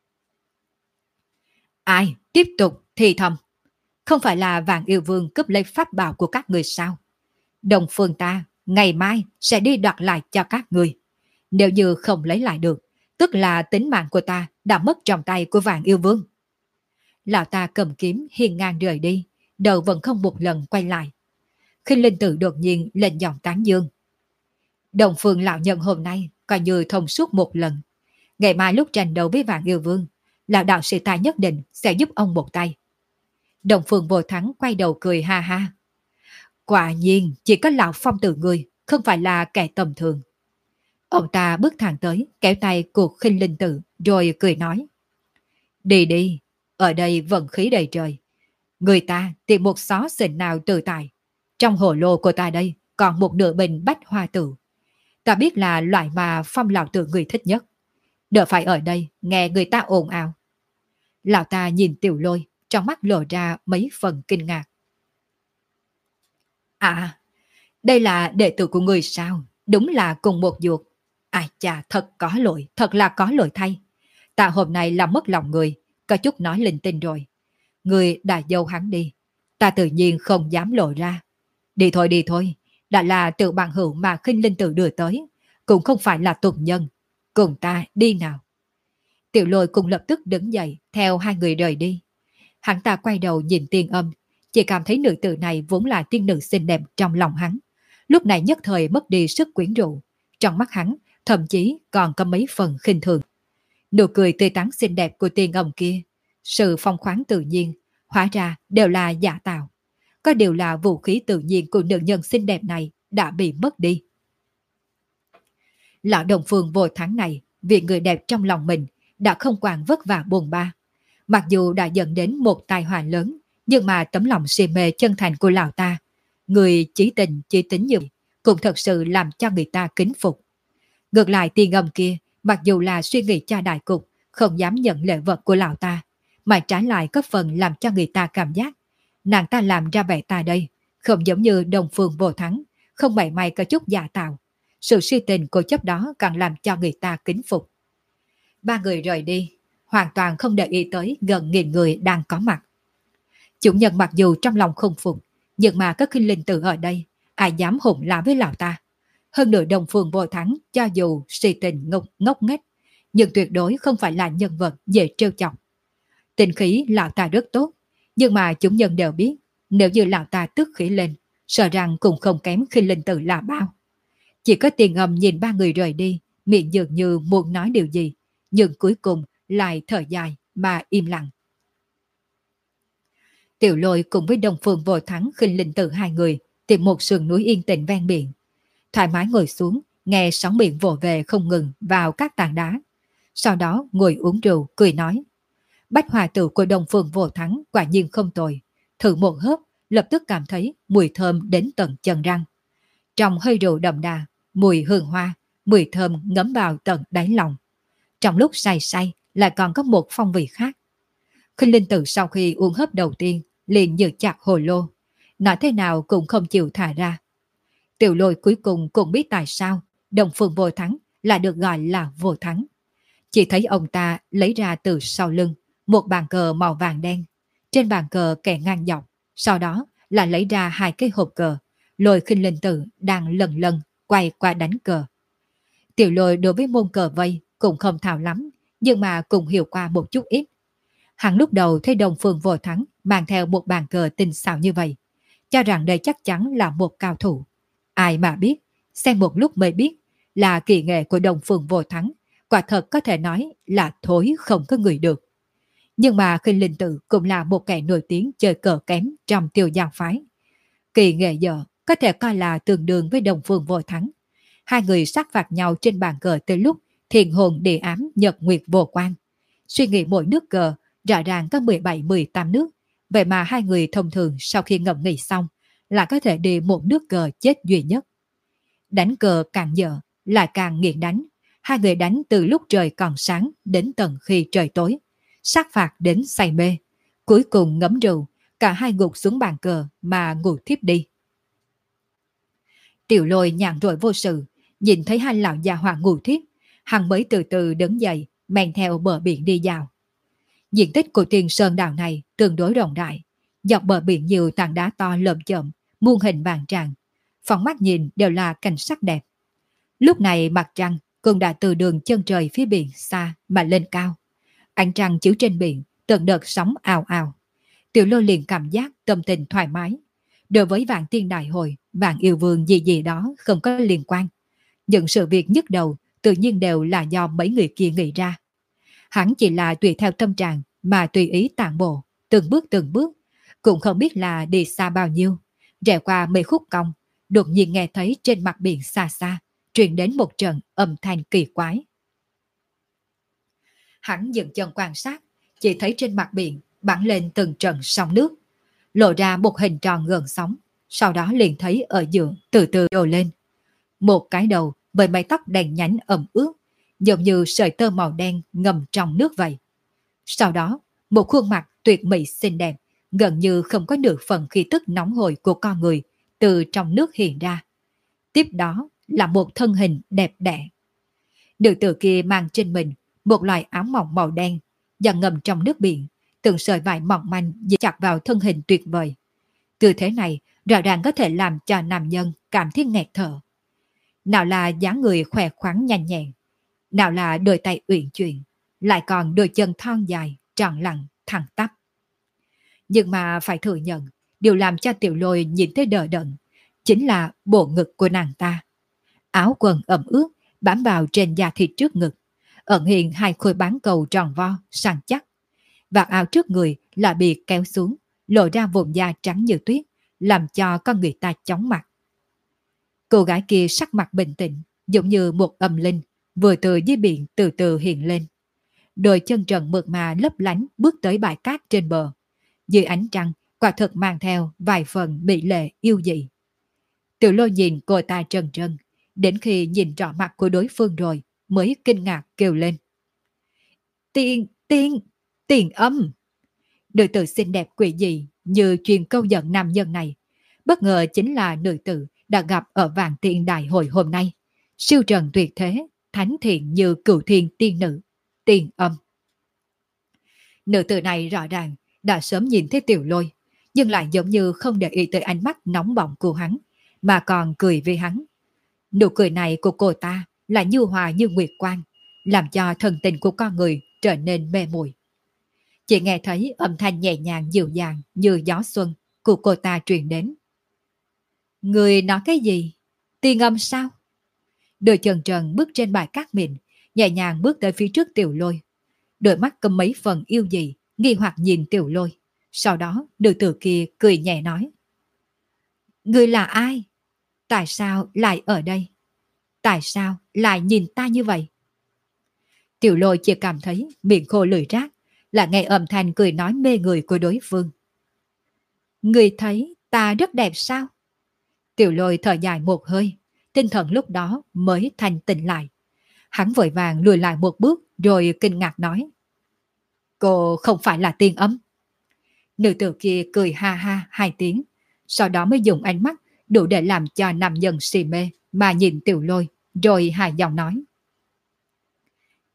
Ai tiếp tục thì thầm? Không phải là Vạn Yêu Vương cướp lấy pháp bảo của các người sao? Đông Phương ta ngày mai sẽ đi đoạt lại cho các người. Nếu như không lấy lại được, tức là tính mạng của ta đã mất trong tay của Vạn Yêu Vương. Lão ta cầm kiếm hiên ngang rời đi, đầu vẫn không một lần quay lại. Khinh Linh Tử đột nhiên lên giọng tán dương. Đông Phương lão nhân hôm nay coi như thông suốt một lần. Ngày mai lúc tranh đấu với Vạn Yêu Vương, lão đạo sĩ ta nhất định sẽ giúp ông một tay. Đông Phương Vô Thắng quay đầu cười ha ha. Quả nhiên chỉ có lão phong tử người, không phải là kẻ tầm thường. Ông ta bước thẳng tới, kéo tay của Khinh Linh Tử, rồi cười nói. Đi đi, ở đây vận khí đầy trời. Người ta tìm một xó xỉnh nào tự tại. Trong hồ lô của ta đây còn một nửa bình bách hoa tử. Ta biết là loại mà Phong lão tử người thích nhất. Đỡ phải ở đây nghe người ta ồn ào. Lão ta nhìn Tiểu Lôi, trong mắt lộ ra mấy phần kinh ngạc. À, đây là đệ tử của người sao? Đúng là cùng một ruột. À chà, thật có lỗi, thật là có lỗi thay. Ta hôm nay làm mất lòng người, có chút nói linh tinh rồi. Người đã dâu hắn đi, ta tự nhiên không dám lộ ra. Đi thôi, đã là tự bằng hữu mà Khinh Linh Tử đưa tới, cũng không phải là tục nhân. Cùng ta đi nào. Tiểu Lôi cùng lập tức đứng dậy, theo hai người rời đi. Hắn ta quay đầu nhìn Tiên Âm, chỉ cảm thấy nữ tử này vốn là tiên nữ xinh đẹp trong lòng hắn. Lúc này nhất thời mất đi sức quyến rũ. Trong mắt hắn, thậm chí còn có mấy phần khinh thường. Nụ cười tươi tắn xinh đẹp của Tiên Âm kia, sự phong khoáng tự nhiên, hóa ra đều là giả tạo. Có điều là vũ khí tự nhiên của nữ nhân xinh đẹp này đã bị mất đi. Lão Đông Phương Vô Thắng này, vì người đẹp trong lòng mình, đã không quản vất vả buồn ba. Mặc dù đã dẫn đến một tai họa lớn, nhưng mà tấm lòng si mê chân thành của lão ta, người chí tình chí tính như vậy, cũng thật sự làm cho người ta kính phục. Ngược lại Tiên Âm kia, mặc dù là suy nghĩ cho đại cục, không dám nhận lễ vật của lão ta, mà trái lại có phần làm cho người ta cảm giác nàng ta làm ra vẻ ta đây, không giống như Đông Phương Vô Thắng, không mảy may có chút giả tạo. Sự si tình cố chấp đó càng làm cho người ta kính phục. Ba người rời đi, hoàn toàn không để ý tới gần 1000 người đang có mặt. Chủ nhân mặc dù trong lòng không phục, nhưng mà có Khinh Linh Tử ở đây, ai dám hùng la với lão ta. Hơn nữa Đông Phương Vô Thắng cho dù si tình ngốc nghếch, nhưng tuyệt đối không phải là nhân vật dễ trêu chọc. Tình khí lão ta rất tốt, nhưng mà chúng nhân đều biết, nếu như lão ta tức khí lên, sợ rằng cũng không kém Khinh Linh Tử là bao. Chỉ có Tiền Âm nhìn ba người rời đi, miệng dường như muốn nói điều gì, nhưng cuối cùng lại thở dài mà im lặng. Tiểu Lôi cùng với Đông Phương Vô Thắng Khinh Linh Tử hai người tìm một sườn núi yên tĩnh ven biển. Thoải mái ngồi xuống, nghe sóng biển vỗ về không ngừng vào các tảng đá. Sau đó ngồi uống rượu, cười nói. Bách hòa tử của Đông Phương Vô Thắng quả nhiên không tồi. Thử một hớp, lập tức cảm thấy mùi thơm đến tận chân răng. Trong hơi rượu đậm đà, mùi hương hoa, mùi thơm ngấm vào tận đáy lòng. Trong lúc say say lại còn có một phong vị khác. Khinh Linh Tử sau khi uống hớp đầu tiên liền giữ chặt hồ lô, nói thế nào cũng không chịu thả ra. Tiểu Lôi cuối cùng cũng biết tại sao Đông Phương Vô Thắng lại được gọi là Vô Thắng. Chỉ thấy ông ta lấy ra từ sau lưng một bàn cờ màu vàng đen. Trên bàn cờ kẻ ngang dọc, sau đó là lấy ra hai cái hộp cờ, lôi khinh linh tử đang lần lần quay qua đánh cờ. Tiểu Lôi đối với môn cờ vây cũng không thạo lắm, nhưng mà cũng hiểu qua một chút ít. Hắn lúc đầu thấy Đông Phương Vô Thắng mang theo một bàn cờ tinh xảo như vậy, cho rằng đây chắc chắn là một cao thủ. Ai mà biết, xem một lúc mới biết là kỳ nghệ của Đông Phương Vô Thắng, quả thật có thể nói là thối không có người được. Nhưng mà Khinh Linh Tử cũng là một kẻ nổi tiếng chơi cờ kém trong Tiêu Giao phái. Kỳ nghệ giờ có thể coi là tương đương với Đông Phương Vô Thắng. Hai người sát phạt nhau trên bàn cờ từ lúc thiền hồn địa ám nhật nguyệt vô quan. Suy nghĩ mỗi nước cờ rõ ràng có 17-18 nước, vậy mà hai người thông thường sau khi ngẫm nghĩ xong là có thể đi một nước cờ chết duy nhất. Đánh cờ càng dở lại càng nghiện đánh. Hai người đánh từ lúc trời còn sáng đến tận khi trời tối, sát phạt đến say mê. Cuối cùng ngấm rượu, cả hai gục xuống bàn cờ mà ngủ thiếp đi. Tiểu Lôi nhàn rỗi vô sự, nhìn thấy hai lão già hoàng ngủ thiếp, hắn mới từ từ đứng dậy, men theo bờ biển đi dạo. Diện tích của Tiên Sơn đảo này tương đối rộng rãi, dọc bờ biển nhiều tảng đá to lởm chởm, muôn hình vàng tràng, phóng mắt nhìn đều là cảnh sắc đẹp. Lúc này mặt trăng cũng đã từ đường chân trời phía biển xa mà lên cao, ánh trăng chiếu trên biển, từng đợt sóng ào ào. Tiểu Lôi liền cảm giác tâm tình thoải mái. Đối với Vạn Tiên Đại Hội, Vạn Yêu Vương gì gì đó không có liên quan. Những sự việc nhức đầu tự nhiên đều là do mấy người kia nghĩ ra. Hắn chỉ là tùy theo tâm trạng mà tùy ý tản bộ, từng bước, cũng không biết là đi xa bao nhiêu. Rẽ qua mấy khúc cong, đột nhiên nghe thấy trên mặt biển xa xa truyền đến một trận âm thanh kỳ quái. Hắn dừng chân quan sát, chỉ thấy trên mặt biển bắn lên từng trận sóng nước, lộ ra một hình tròn gần sóng, sau đó liền thấy ở giữa từ từ đổ lên. Một cái đầu với mái tóc đen nhánh ẩm ướt, giống như sợi tơ màu đen ngầm trong nước vậy. Sau đó, một khuôn mặt tuyệt mỹ xinh đẹp, gần như không có nửa phần khí tức nóng hổi của con người từ trong nước hiện ra. Tiếp đó là một thân hình đẹp đẽ. Nữ tử kia mang trên mình một loại áo mỏng màu đen, và ngầm trong nước biển, từng sợi vải mỏng manh dính chặt vào thân hình tuyệt vời. Tư thế này rõ ràng có thể làm cho nam nhân cảm thấy nghẹt thở. Nào là dáng người khỏe khoắn nhanh nhẹn, nào là đôi tay uyển chuyển, lại còn đôi chân thon dài, tròn lặng, thẳng tắp. Nhưng mà phải thừa nhận, điều làm cho Tiểu Lôi nhìn thấy đờ đẫn chính là bộ ngực của nàng ta. Áo quần ẩm ướt bám vào trên da thịt trước ngực, ẩn hiện hai khối bán cầu tròn vo, săn chắc. Vạt áo trước người là bị kéo xuống, lộ ra vùng da trắng như tuyết, làm cho con người ta chóng mặt. Cô gái kia sắc mặt bình tĩnh, giống như một âm linh, vừa từ dưới biển từ từ hiện lên. Đôi chân trần mượt mà lấp lánh bước tới bãi cát trên bờ. Dưới ánh trăng, quả thực mang theo vài phần mỹ lệ yêu dị. Tiểu Lôi nhìn cô ta trần trân, đến khi nhìn rõ mặt của đối phương rồi, mới kinh ngạc kêu lên. Tiền âm! Nữ tử xinh đẹp quỷ dị như truyền câu giận nam nhân này, bất ngờ chính là nữ tử đã gặp ở Vạn Tiên Đại Hội hôm nay. Siêu trần tuyệt thế, thánh thiện như cửu thiên tiên nữ, Tiền âm. Nữ tử này rõ ràng đã sớm nhìn thấy Tiểu Lôi, nhưng lại giống như không để ý tới ánh mắt nóng bỏng của hắn, mà còn cười với hắn. Nụ cười này của cô ta là như hòa như nguyệt quang, làm cho thần tình của con người trở nên mê muội. Chỉ nghe thấy âm thanh nhẹ nhàng dịu dàng như gió xuân của cô ta truyền đến. Người nói cái gì? Tiên âm sao? Đôi chân trần bước trên bãi cát mịn, nhẹ nhàng bước tới phía trước Tiểu Lôi. Đôi mắt có mấy phần yêu dị, nghi hoặc nhìn Tiểu Lôi. Sau đó nữ tử kia cười nhẹ nói. Người là ai? Tại sao lại ở đây? Tại sao lại nhìn ta như vậy? Tiểu Lôi chỉ cảm thấy miệng khô lưỡi rác, là nghe âm thanh cười nói mê người của đối phương. Người thấy ta rất đẹp sao? Tiểu Lôi thở dài một hơi, tinh thần lúc đó mới thanh tịnh lại. Hắn vội vàng lùi lại một bước rồi kinh ngạc nói. Cô không phải là Tiên âm. Nữ tử kia cười ha ha hai tiếng, sau đó mới dùng ánh mắt đủ để làm cho nam nhân si mê mà nhìn Tiểu Lôi, rồi hài giọng nói.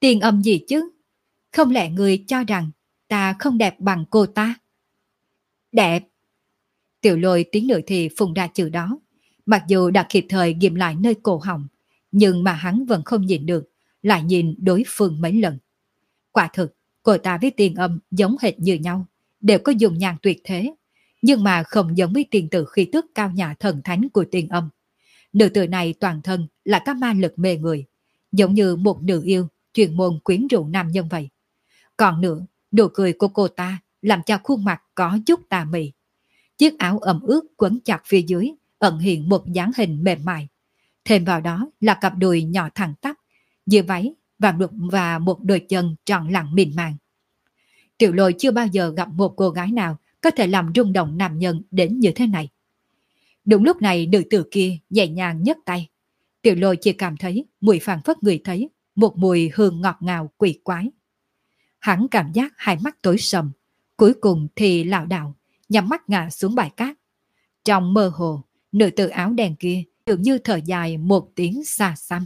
Tiền âm gì chứ? Không lẽ người cho rằng ta không đẹp bằng cô ta? Đẹp. Tiểu Lôi tiếng nữa thì phun ra chữ đó. Mặc dù đã kịp thời ghim lại nơi cổ họng, nhưng mà hắn vẫn không nhìn được, lại nhìn đối phương mấy lần. Quả thực, cô ta với Tiền Âm giống hệt như nhau, đều có dùng nhàn tuyệt thế, nhưng mà không giống với tiền tử khí tức cao nhã thần thánh của Tiền Âm. Nữ tử này toàn thân là các ma lực mê người, giống như một nữ yêu chuyên môn quyến rũ nam nhân vậy. Còn nữa, nụ cười của cô ta làm cho khuôn mặt có chút tà mị. Chiếc áo ẩm ướt quấn chặt phía dưới ẩn hiện một dáng hình mềm mại. Thêm vào đó là cặp đùi nhỏ thẳng tắp, dưới váy và một đôi chân tròn lặng mịn màng. Tiểu Lôi chưa bao giờ gặp một cô gái nào có thể làm rung động nam nhân đến như thế này. Đúng lúc này nữ tử kia nhẹ nhàng nhấc tay. Tiểu Lôi chỉ cảm thấy mùi phảng phất người thấy một mùi hương ngọt ngào quỷ quái. Hắn cảm giác hai mắt tối sầm, cuối cùng thì lảo đảo, nhắm mắt ngã xuống bãi cát. Trong mơ hồ, nữ tử áo đen kia dường như thở dài một tiếng xa xăm.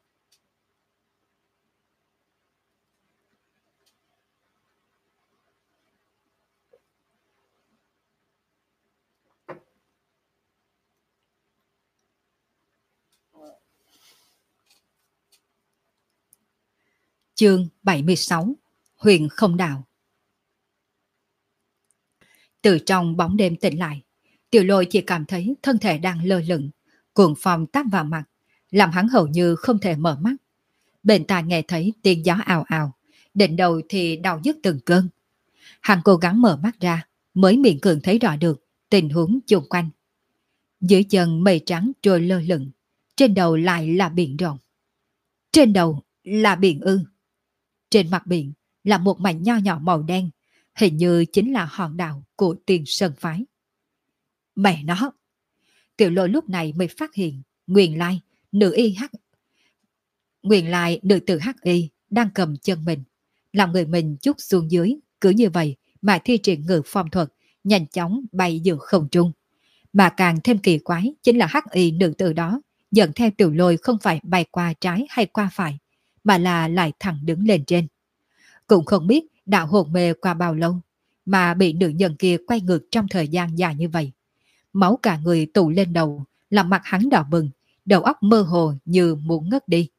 Chương 76 Huyền không đạo. Từ trong bóng đêm tỉnh lại, Tiểu Lôi chỉ cảm thấy thân thể đang lơ lửng, cuồng phong táp vào mặt, làm hắn hầu như không thể mở mắt. Bên tai nghe thấy tiếng gió ào ào, đỉnh đầu thì đau nhức từng cơn. Hắn cố gắng mở mắt ra, mới miễn cưỡng thấy rõ được tình huống xung quanh. Dưới chân mây trắng trôi lơ lửng, trên đầu lại là biển rộng. Trên đầu là biển ư. Trên mặt biển là một mảnh nho nhỏ màu đen, hình như chính là hòn đảo của Tiền Sơn Phái. Mẹ nó! Tiểu Lôi lúc này mới phát hiện nguyên lai nữ tử hắc y đang cầm chân mình, làm người mình chút xuống dưới, cứ như vậy mà thi triển ngự phong thuật, nhanh chóng bay giữa không trung. Mà càng thêm kỳ quái chính là hắc y nữ tử đó dẫn theo Tiểu Lôi không phải bay qua trái hay qua phải, mà là lại thẳng đứng lên trên. Cũng không biết đã hồn mê qua bao lâu mà bị nữ nhân kia quay ngược trong thời gian dài như vậy. Máu cả người tụ lên đầu, làm mặt hắn đỏ bừng, đầu óc mơ hồ như muốn ngất đi.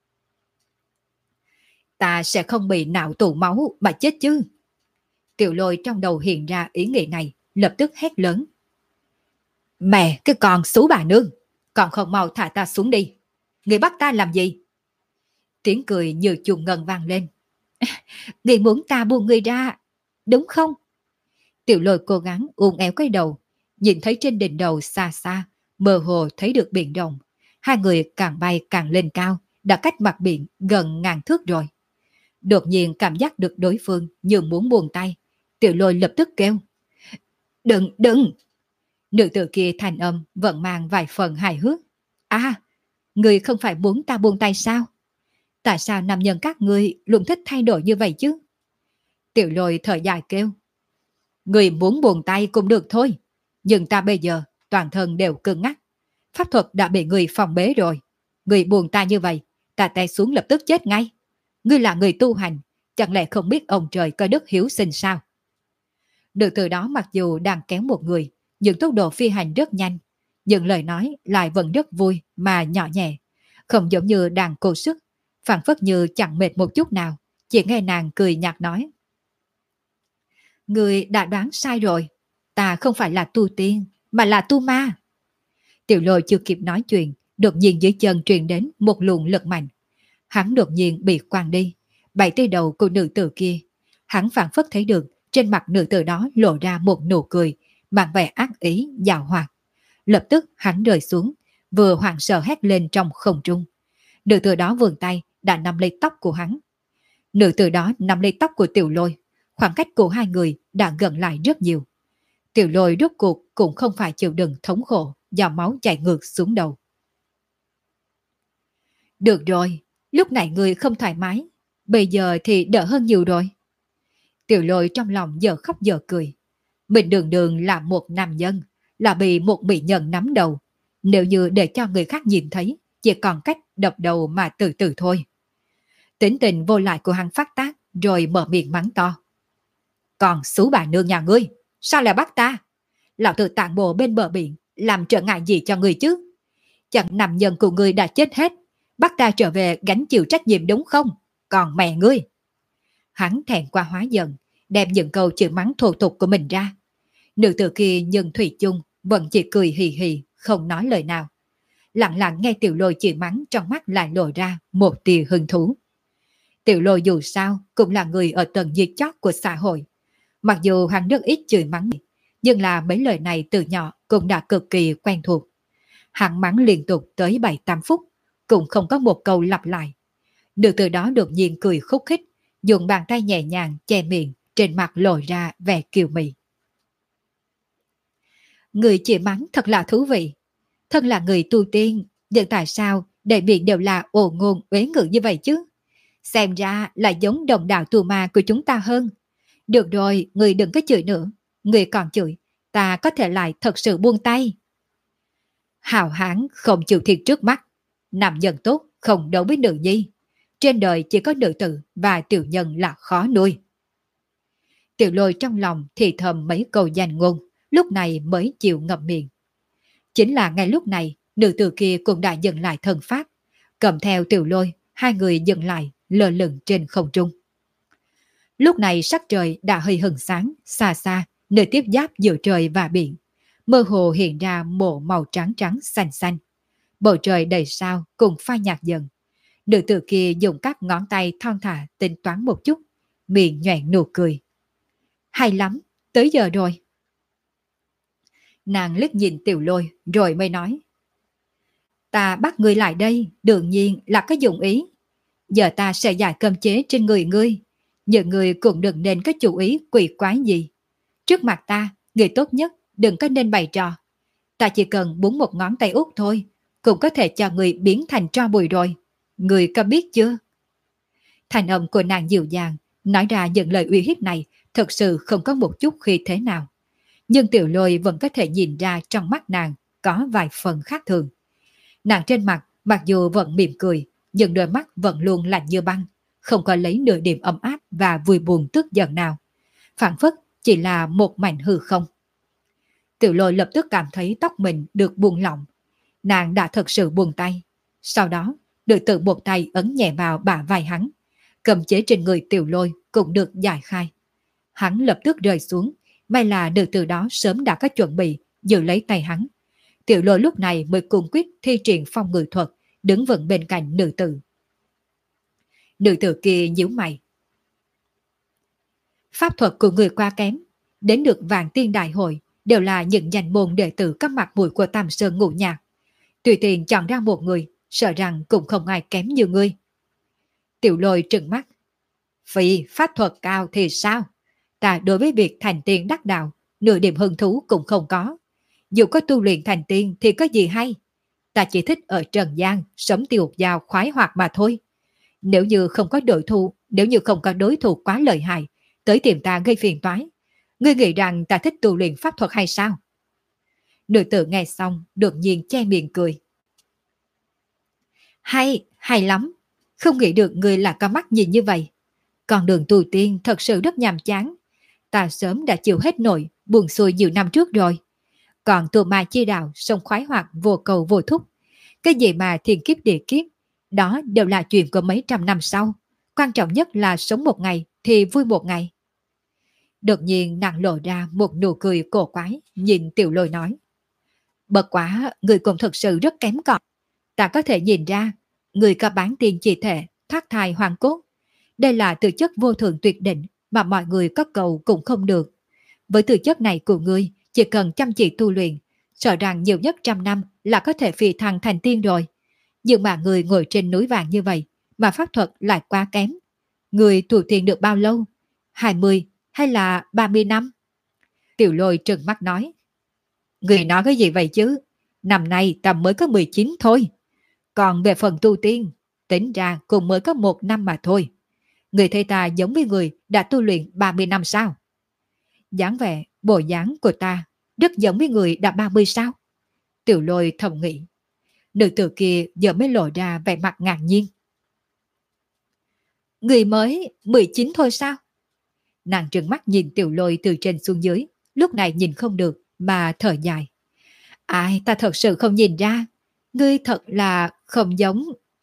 Ta sẽ không bị não tụ máu mà chết chứ. Tiểu Lôi trong đầu hiện ra ý nghĩ này, lập tức hét lớn. Mẹ cái con xú bà nương, còn không mau thả ta xuống đi. Người bắt ta làm gì? Tiếng cười như chuông ngân vang lên. Người muốn ta buông người ra, đúng không? Tiểu Lôi cố gắng uốn éo cái đầu, nhìn thấy trên đỉnh đầu xa xa, mơ hồ thấy được biển rộng. Hai người càng bay càng lên cao, đã cách mặt biển gần ngàn thước rồi. Đột nhiên cảm giác được đối phương như muốn buông tay. Tiểu Lôi lập tức kêu. Đừng, đừng! Nữ tử kia thành âm vẫn mang vài phần hài hước. À, người không phải muốn ta buông tay sao? Tại sao nam nhân các ngươi luôn thích thay đổi như vậy chứ? Tiểu Lôi thở dài kêu. Người muốn buông tay cũng được thôi, nhưng ta bây giờ toàn thân đều cứng ngắc. Pháp thuật đã bị người phòng bế rồi. Người buông tay như vậy, ta tay xuống lập tức chết ngay. Ngươi là người tu hành, chẳng lẽ không biết ông trời coi đất hiếu sinh sao? Nữ tử đó mặc dù đang kéo một người, nhưng tốc độ phi hành rất nhanh, nhưng lời nói lại vẫn rất vui mà nhỏ nhẹ, không giống như đang cố sức, phảng phất như chẳng mệt một chút nào, chỉ nghe nàng cười nhạt nói. Người đã đoán sai rồi, ta không phải là tu tiên, mà là tu ma. Tiểu Lôi chưa kịp nói chuyện, đột nhiên dưới chân truyền đến một luồng lực mạnh. Hắn đột nhiên bị quăng đi, bay tới đầu của nữ tử kia. Hắn phảng phất thấy được trên mặt nữ tử đó lộ ra một nụ cười, mang vẻ ác ý, giảo hoạt. Lập tức hắn rơi xuống, vừa hoảng sợ hét lên trong không trung. Nữ tử đó vươn tay đã nắm lấy tóc của hắn. Nữ tử đó nắm lấy tóc của Tiểu Lôi, khoảng cách của hai người đã gần lại rất nhiều. Tiểu Lôi rốt cuộc cũng không phải chịu đựng thống khổ do máu chảy ngược xuống đầu. Được rồi, lúc này người không thoải mái, bây giờ thì đỡ hơn nhiều rồi. Tiểu Lôi trong lòng giờ khóc giờ cười. Mình đường đường là một nam nhân, là bị một mỹ nhân nắm đầu. Nếu như để cho người khác nhìn thấy, chỉ còn cách đập đầu mà từ từ thôi. Tính tình vô lại của hắn phát tác, rồi mở miệng mắng to. Còn xú bà nương nhà ngươi, sao lại bắt ta? Lão tử tản bộ bên bờ biển, làm trở ngại gì cho ngươi chứ? Chẳng nam nhân của ngươi đã chết hết, bắt ta trở về gánh chịu trách nhiệm đúng không? Còn mẹ ngươi! Hắn thẹn qua hóa giận, đem những câu chửi mắng thô tục của mình ra. Nữ tử kia nhưng thủy chung vẫn chỉ cười hì hì, không nói lời nào. Lặng lặng nghe Tiểu Lôi chửi mắng, trong mắt lại lộ ra một tia hứng thú. Tiểu Lôi dù sao cũng là người ở tầng dưới chót của xã hội. Mặc dù hắn rất ít chửi mắng, nhưng là mấy lời này từ nhỏ cũng đã cực kỳ quen thuộc. Hắn mắng liên tục tới 7-8 phút, cũng không có một câu lặp lại. Nữ tử đó đột nhiên cười khúc khích, dùng bàn tay nhẹ nhàng che miệng, trên mặt lộ ra vẻ kiều mị. Người chửi mắng thật là thú vị. Thân là người tu tiên, nhưng tại sao đầy miệng đều là ồ ngôn uế ngữ như vậy chứ? Xem ra là giống đồng đạo tù ma của chúng ta hơn. Được rồi, người đừng có chửi nữa. Người còn chửi, ta có thể lại thật sự buông tay. Hào hán không chịu thiệt trước mắt. Nam nhân tốt không đấu với nữ nhi. Trên đời chỉ có nữ tử và tiểu nhân là khó nuôi. Tiểu Lôi trong lòng thì thầm mấy câu danh ngôn, lúc này mới chịu ngậm miệng. Chính là ngay lúc này, nữ tử kia cũng đã dừng lại thần pháp. Cầm theo Tiểu Lôi, hai người dừng lại, lơ lửng trên không trung. Lúc này sắc trời đã hơi hừng sáng, xa xa, nơi tiếp giáp giữa trời và biển. Mơ hồ hiện ra một màu trắng trắng xanh xanh. Bầu trời đầy sao cùng phai nhạt dần. Nữ tử kia dùng các ngón tay thon thả tính toán một chút, miệng nhoẻn nụ cười. Hay lắm, tới giờ rồi. Nàng liếc nhìn Tiểu Lôi rồi mới nói. Ta bắt ngươi lại đây, đương nhiên là có dụng ý. Giờ ta sẽ giải cơm chế trên người ngươi. Nhưng ngươi cũng đừng nên có chủ ý quỷ quái gì. Trước mặt ta, người tốt nhất đừng có nên bày trò. Ta chỉ cần búng một ngón tay út thôi, cũng có thể cho người biến thành tro bụi rồi. Người có biết chưa? Thành âm của nàng dịu dàng, nói ra những lời uy hiếp này thật sự không có một chút khi thế nào. Nhưng Tiểu Lôi vẫn có thể nhìn ra trong mắt nàng có vài phần khác thường. Nàng trên mặt mặc dù vẫn mỉm cười, nhưng đôi mắt vẫn luôn lạnh như băng, không có lấy nửa điểm ấm áp và vui buồn tức giận nào. Phản phất chỉ là một mảnh hư không. Tiểu Lôi lập tức cảm thấy tóc mình được buông lỏng. Nàng đã thật sự buông tay. Sau đó, được tự một tay ấn nhẹ vào bả vai hắn. Cầm chế trên người Tiểu Lôi cũng được giải khai. Hắn lập tức rơi xuống, may là nữ tử đó sớm đã có chuẩn bị, giữ lấy tay hắn. Tiểu Lôi lúc này mới cung quyết thi triển phong ngự thuật, đứng vững bên cạnh nữ tử. Nữ tử kia nhíu mày. Pháp thuật của người quá kém, đến được Vạn Tiên Đại Hội đều là những danh môn đệ tử cấp mặt mũi của Tam Sơn Ngũ Nhạc. Tùy tiện chọn ra một người, sợ rằng cũng không ai kém như ngươi. Tiểu Lôi trừng mắt. Vì pháp thuật cao thì sao? Ta đối với việc thành tiên đắc đạo, nửa điểm hứng thú cũng không có. Dù có tu luyện thành tiên thì có gì hay? Ta chỉ thích ở trần gian, sống tiêu dao khoái hoạt mà thôi. Nếu như không có đối thủ quá lợi hại, tới tìm ta gây phiền toái, ngươi nghĩ rằng ta thích tu luyện pháp thuật hay sao? Nữ tử nghe xong, đột nhiên che miệng cười. Hay lắm. Không nghĩ được ngươi là có mắt nhìn như vậy. Con đường tu tiên thật sự rất nhàm chán. Ta sớm đã chịu hết nổi, buồn xuôi nhiều năm trước rồi. Còn tu ma chi đạo, sông khoái hoạt vô cầu vô thúc. Cái gì mà thiên kiếp địa kiếp, đó đều là chuyện của mấy trăm năm sau. Quan trọng nhất là sống một ngày thì vui một ngày. Đột nhiên nàng lộ ra một nụ cười cổ quái, nhìn Tiểu Lôi nói. Bất quá, người cũng thật sự rất kém cỏi. Ta có thể nhìn ra, người có bán tiền chỉ thể, thoát thai hoàng cốt. Đây là tư chất vô thượng tuyệt định mà mọi người có cầu cũng không được. Với tư chất này của ngươi, chỉ cần chăm chỉ tu luyện, sợ rằng nhiều nhất 100 năm là có thể phi thăng thành tiên rồi. Nhưng mà người ngồi trên núi vàng như vậy, mà pháp thuật lại quá kém. Người tu thiền được bao lâu? 20 hay là 30 năm? Tiểu Lôi trừng mắt nói. Người nói cái gì vậy chứ? Năm nay ta mới có 19 thôi. Còn về phần tu tiên, tính ra cũng mới có 1 năm mà thôi. Người thấy ta giống với người đã tu luyện 30 năm sao? Dáng vẻ, bộ dáng của ta rất giống với người đã 30 sao? Tiểu Lôi thầm nghĩ. Nữ tử kia giờ mới lộ ra vẻ mặt ngạc nhiên. Người mới 19 thôi sao? Nàng trừng mắt nhìn Tiểu Lôi từ trên xuống dưới, lúc này nhìn không được mà thở dài. Ai, ta thật sự không nhìn ra, ngươi thật là không giống.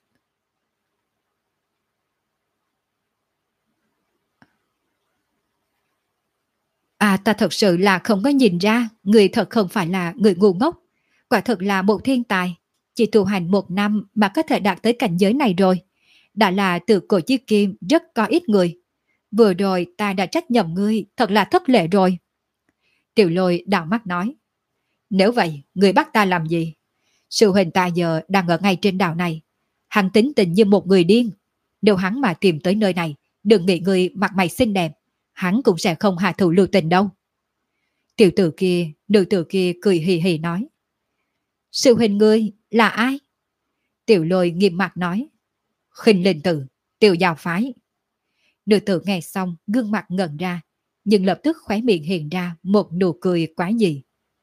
Ta thật sự là không có nhìn ra, người thật không phải là người ngu ngốc. Quả thật là một thiên tài. Chỉ tu hành 1 năm mà có thể đạt tới cảnh giới này rồi. Đã là từ cổ chí kim rất có ít người. Vừa rồi ta đã trách nhầm ngươi, thật là thất lễ rồi. Tiểu Lôi đảo mắt nói. Nếu vậy, người bắt ta làm gì? Sư huynh ta giờ đang ở ngay trên đảo này. Hắn tính tình như một người điên. Nếu hắn mà tìm tới nơi này, đừng nghĩ người mặt mày xinh đẹp, hắn cũng sẽ không hạ thủ lưu tình đâu. Tiểu tử kia, nữ tử kia cười hì hì nói. Sư huynh ngươi là ai? Tiểu Lôi nghiêm mặt nói. Khinh linh tử, Tiểu giáo phái. Nữ tử nghe xong gương mặt ngẩn ra, nhưng lập tức khóe miệng hiện ra một nụ cười quá dị.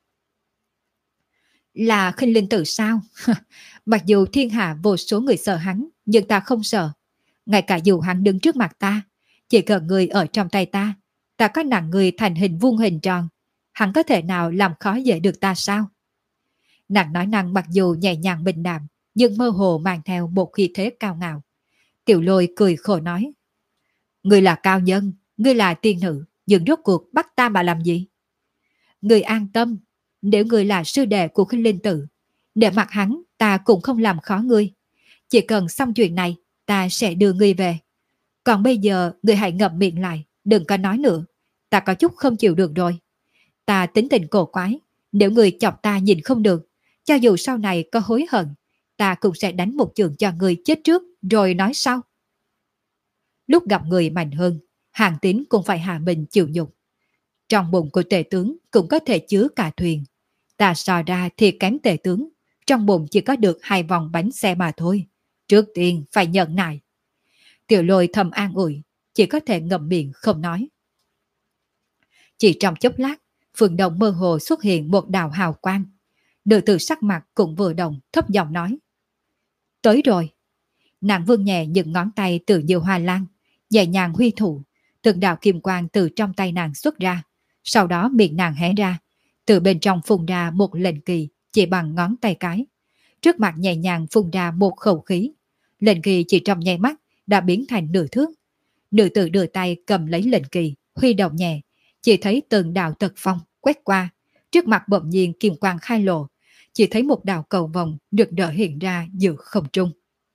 Là khinh linh tử sao? Mặc dù thiên hạ vô số người sợ hắn, nhưng ta không sợ. Ngay cả dù hắn đứng trước mặt ta, chỉ cần người ở trong tay ta có nặng người thành hình vuông hình tròn, hắn có thể nào làm khó dễ được ta sao? Nàng nói năng mặc dù nhẹ nhàng bình đạm, nhưng mơ hồ mang theo một khí thế cao ngạo. Tiểu Lôi cười khổ nói. Ngươi là cao nhân, ngươi là tiên nữ, nhưng rốt cuộc bắt ta mà làm gì? Ngươi an tâm, nếu ngươi là sư đệ của khinh linh tử, để mặt hắn ta cũng không làm khó ngươi. Chỉ cần xong chuyện này, ta sẽ đưa ngươi về. Còn bây giờ ngươi hãy ngậm miệng lại, đừng có nói nữa. Ta có chút không chịu được rồi. Ta tính tình cổ quái, nếu ngươi chọc ta nhìn không được, cho dù sau này có hối hận, ta cũng sẽ đánh một chưởng cho ngươi chết trước rồi nói sau. Lúc gặp người mạnh hơn, Hàng Tín cũng phải hạ mình chịu nhục. Trong bụng của tể tướng cũng có thể chứa cả thuyền. Ta so ra thì kém tể tướng, trong bụng chỉ có được 2 vòng bánh xe mà thôi. Trước tiên phải nhận nại. Tiểu Lôi thầm an ủi, chỉ có thể ngậm miệng không nói. Chỉ trong chốc lát, phương đông mơ hồ xuất hiện một đạo hào quang. Nữ tử sắc mặt cũng vừa động, thấp giọng nói. Tới rồi. Nàng vươn nhẹ những ngón tay từ như hoa lan, nhẹ nhàng huy thủ, từng đạo kim quang từ trong tay nàng xuất ra. Sau đó miệng nàng hé ra, từ bên trong phun ra một lệnh kỳ chỉ bằng ngón tay cái. Trước mặt nhẹ nhàng phun ra một khẩu khí. Lệnh kỳ chỉ trong nháy mắt đã biến thành nửa thước. Nữ tử đưa tay cầm lấy lệnh kỳ, huy động nhẹ, chỉ thấy từng đạo tật phong quét qua. Trước mặt bỗng nhiên kim quang khai lộ, chỉ thấy một đạo cầu vồng được đỡ hiện ra giữa không trung.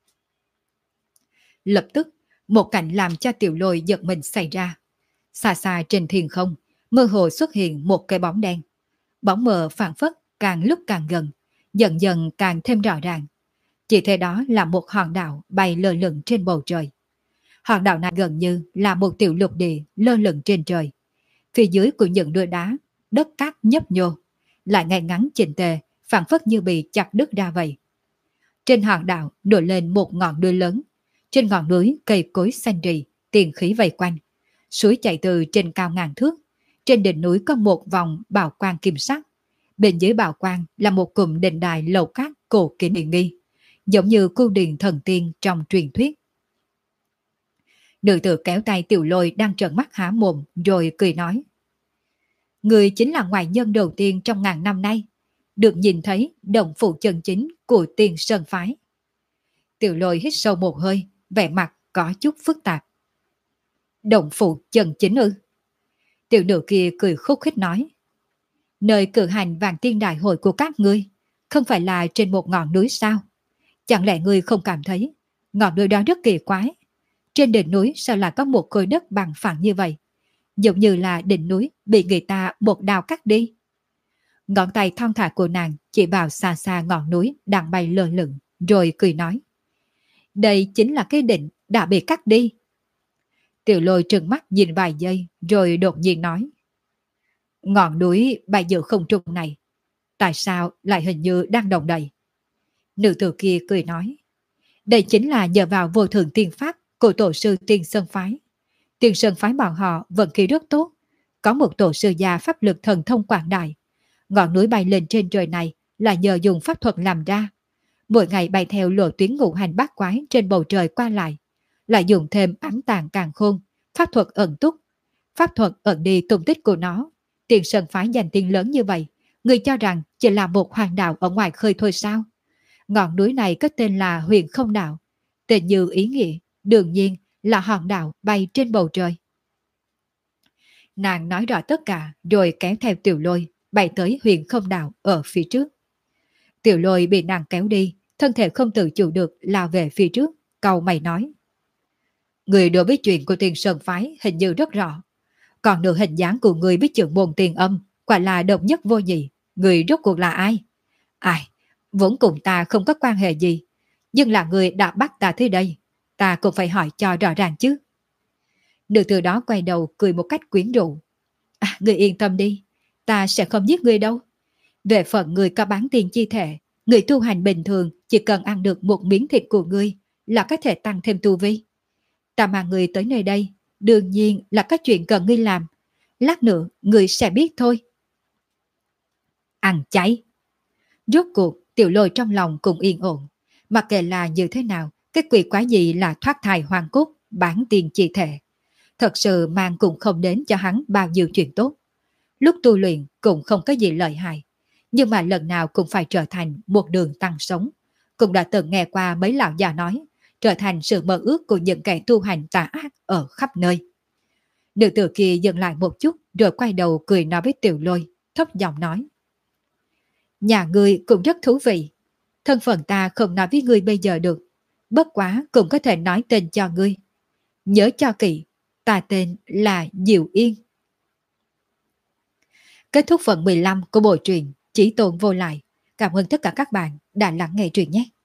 Lập tức, một cảnh làm cho Tiểu Lôi giật mình xảy ra. Xa xa trên thiên không, mơ hồ xuất hiện một cái bóng đen. Bóng mờ phảng phất càng lúc càng gần, dần dần càng thêm rõ ràng. Chỉ thấy đó là một hòn đảo bay lơ lửng trên bầu trời. Hòn đảo này gần như là một tiểu lục địa lơ lửng trên trời. Phía dưới của những đồi đá, đất cát nhấp nhô, lại ngay ngắn chỉnh tề, phảng phất như bị chặt đứt ra vậy. Trên hòn đảo nổi lên một ngọn núi lớn. Trên ngọn núi cây cối xanh rì, tiền khí vây quanh. Suối chảy từ trên cao ngàn thước. Trên đỉnh núi có một vòng bảo quang kim sắc. Bên dưới bảo quang là một cụm đền đài lầu cát cổ kính uy nghi, giống như cung điện thần tiên trong truyền thuyết. Nữ tử kéo tay Tiểu Lôi đang trợn mắt há mồm rồi cười nói. Người chính là ngoại nhân đầu tiên trong ngàn năm nay được nhìn thấy động phủ chân chính của Tiên Sơn Phái. Tiểu Lôi hít sâu một hơi, vẻ mặt có chút phức tạp. Động phủ chân chính ư? Tiểu nữ kia cười khúc khích nói. Nơi cử hành vạn tiên đại hội của các ngươi không phải là trên một ngọn núi sao? Chẳng lẽ ngươi không cảm thấy ngọn núi đó rất kỳ quái? Trên đỉnh núi sao lại có một khối đất bằng phẳng như vậy? Giống như là đỉnh núi bị người ta một đào cắt đi. Ngón tay thon thả của nàng chỉ vào xa xa ngọn núi đang bay lơ lửng, rồi cười nói. Đây chính là cái đỉnh đã bị cắt đi. Tiểu Lôi trừng mắt nhìn vài giây rồi đột nhiên nói. Ngọn núi bay giữa không trung này, tại sao lại hình như đang động đậy? Nữ tử kia cười nói. Đây chính là nhờ vào vô thượng tiên pháp của tổ sư Tiên Sơn Phái. Tiên Sơn Phái bọn họ vận khí rất tốt. Có một tổ sư già pháp lực thần thông quảng đại. Ngọn núi bay lên trên trời này là nhờ dùng pháp thuật làm ra. Mỗi ngày bay theo lộ tuyến ngũ hành bát quái trên bầu trời qua lại. lại dùng thêm ám tàng càn khôn, pháp thuật ẩn túc, pháp thuật ẩn đi tung tích của nó. Tiền Sơn phái danh tiếng lớn như vậy, người cho rằng chỉ là một hoàng đạo ở ngoài khơi thôi sao? Ngọn núi này có tên là Huyền Không Đạo, tên như ý nghĩa, đương nhiên là hòn đảo bay trên bầu trời. Nàng nói rõ tất cả rồi kéo theo Tiểu Lôi bay tới Huyền Không Đạo ở phía trước. Tiểu Lôi bị nàng kéo đi, thân thể không tự chủ được lao về phía trước, cau mày nói: Người đối với chuyện của Tiền Sơn phái hình như rất rõ, còn nửa hình dáng của người biết trưởng môn Tiền Âm quả là độc nhất vô nhị. Người rốt cuộc là ai? Ai? Vốn cùng ta không có quan hệ gì, nhưng là người đã bắt ta tới đây, ta cũng phải hỏi cho rõ ràng chứ. Nữ từ đó quay đầu cười một cách quyến rũ. Người yên tâm đi, ta sẽ không giết người đâu. Về phần người có bán tiền chi thể, người tu hành bình thường chỉ cần ăn được một miếng thịt của ngươi là có thể tăng thêm tu vi. Ta mang người tới nơi đây, đương nhiên là có chuyện cần ngươi làm. Lát nữa ngươi sẽ biết thôi. Ăn cháy. Rốt cuộc Tiểu Lôi trong lòng cũng yên ổn. Mặc kệ là như thế nào, cái quỷ quái gì là thoát thai hoàng cốt, bán tiền chi thể, thật sự mang cũng không đến cho hắn bao nhiêu chuyện tốt. Lúc tu luyện cũng không có gì lợi hại, nhưng mà lần nào cũng phải trở thành một đường tăng sống. Cũng đã từng nghe qua mấy lão già nói, trở thành sự mơ ước của những kẻ tu hành tà ác ở khắp nơi. Nữ tử kia dừng lại một chút rồi quay đầu cười nói với Tiểu Lôi, thấp giọng nói: Nhà ngươi cũng rất thú vị. Thân phận ta không nói với ngươi bây giờ được, bất quá cũng có thể nói tên cho ngươi. Nhớ cho kỹ, ta tên là Diệu Yên. Kết thúc phần 15 của bộ truyện Chí Tôn Vô Lại. Cảm ơn tất cả các bạn đã lắng nghe truyện nhé.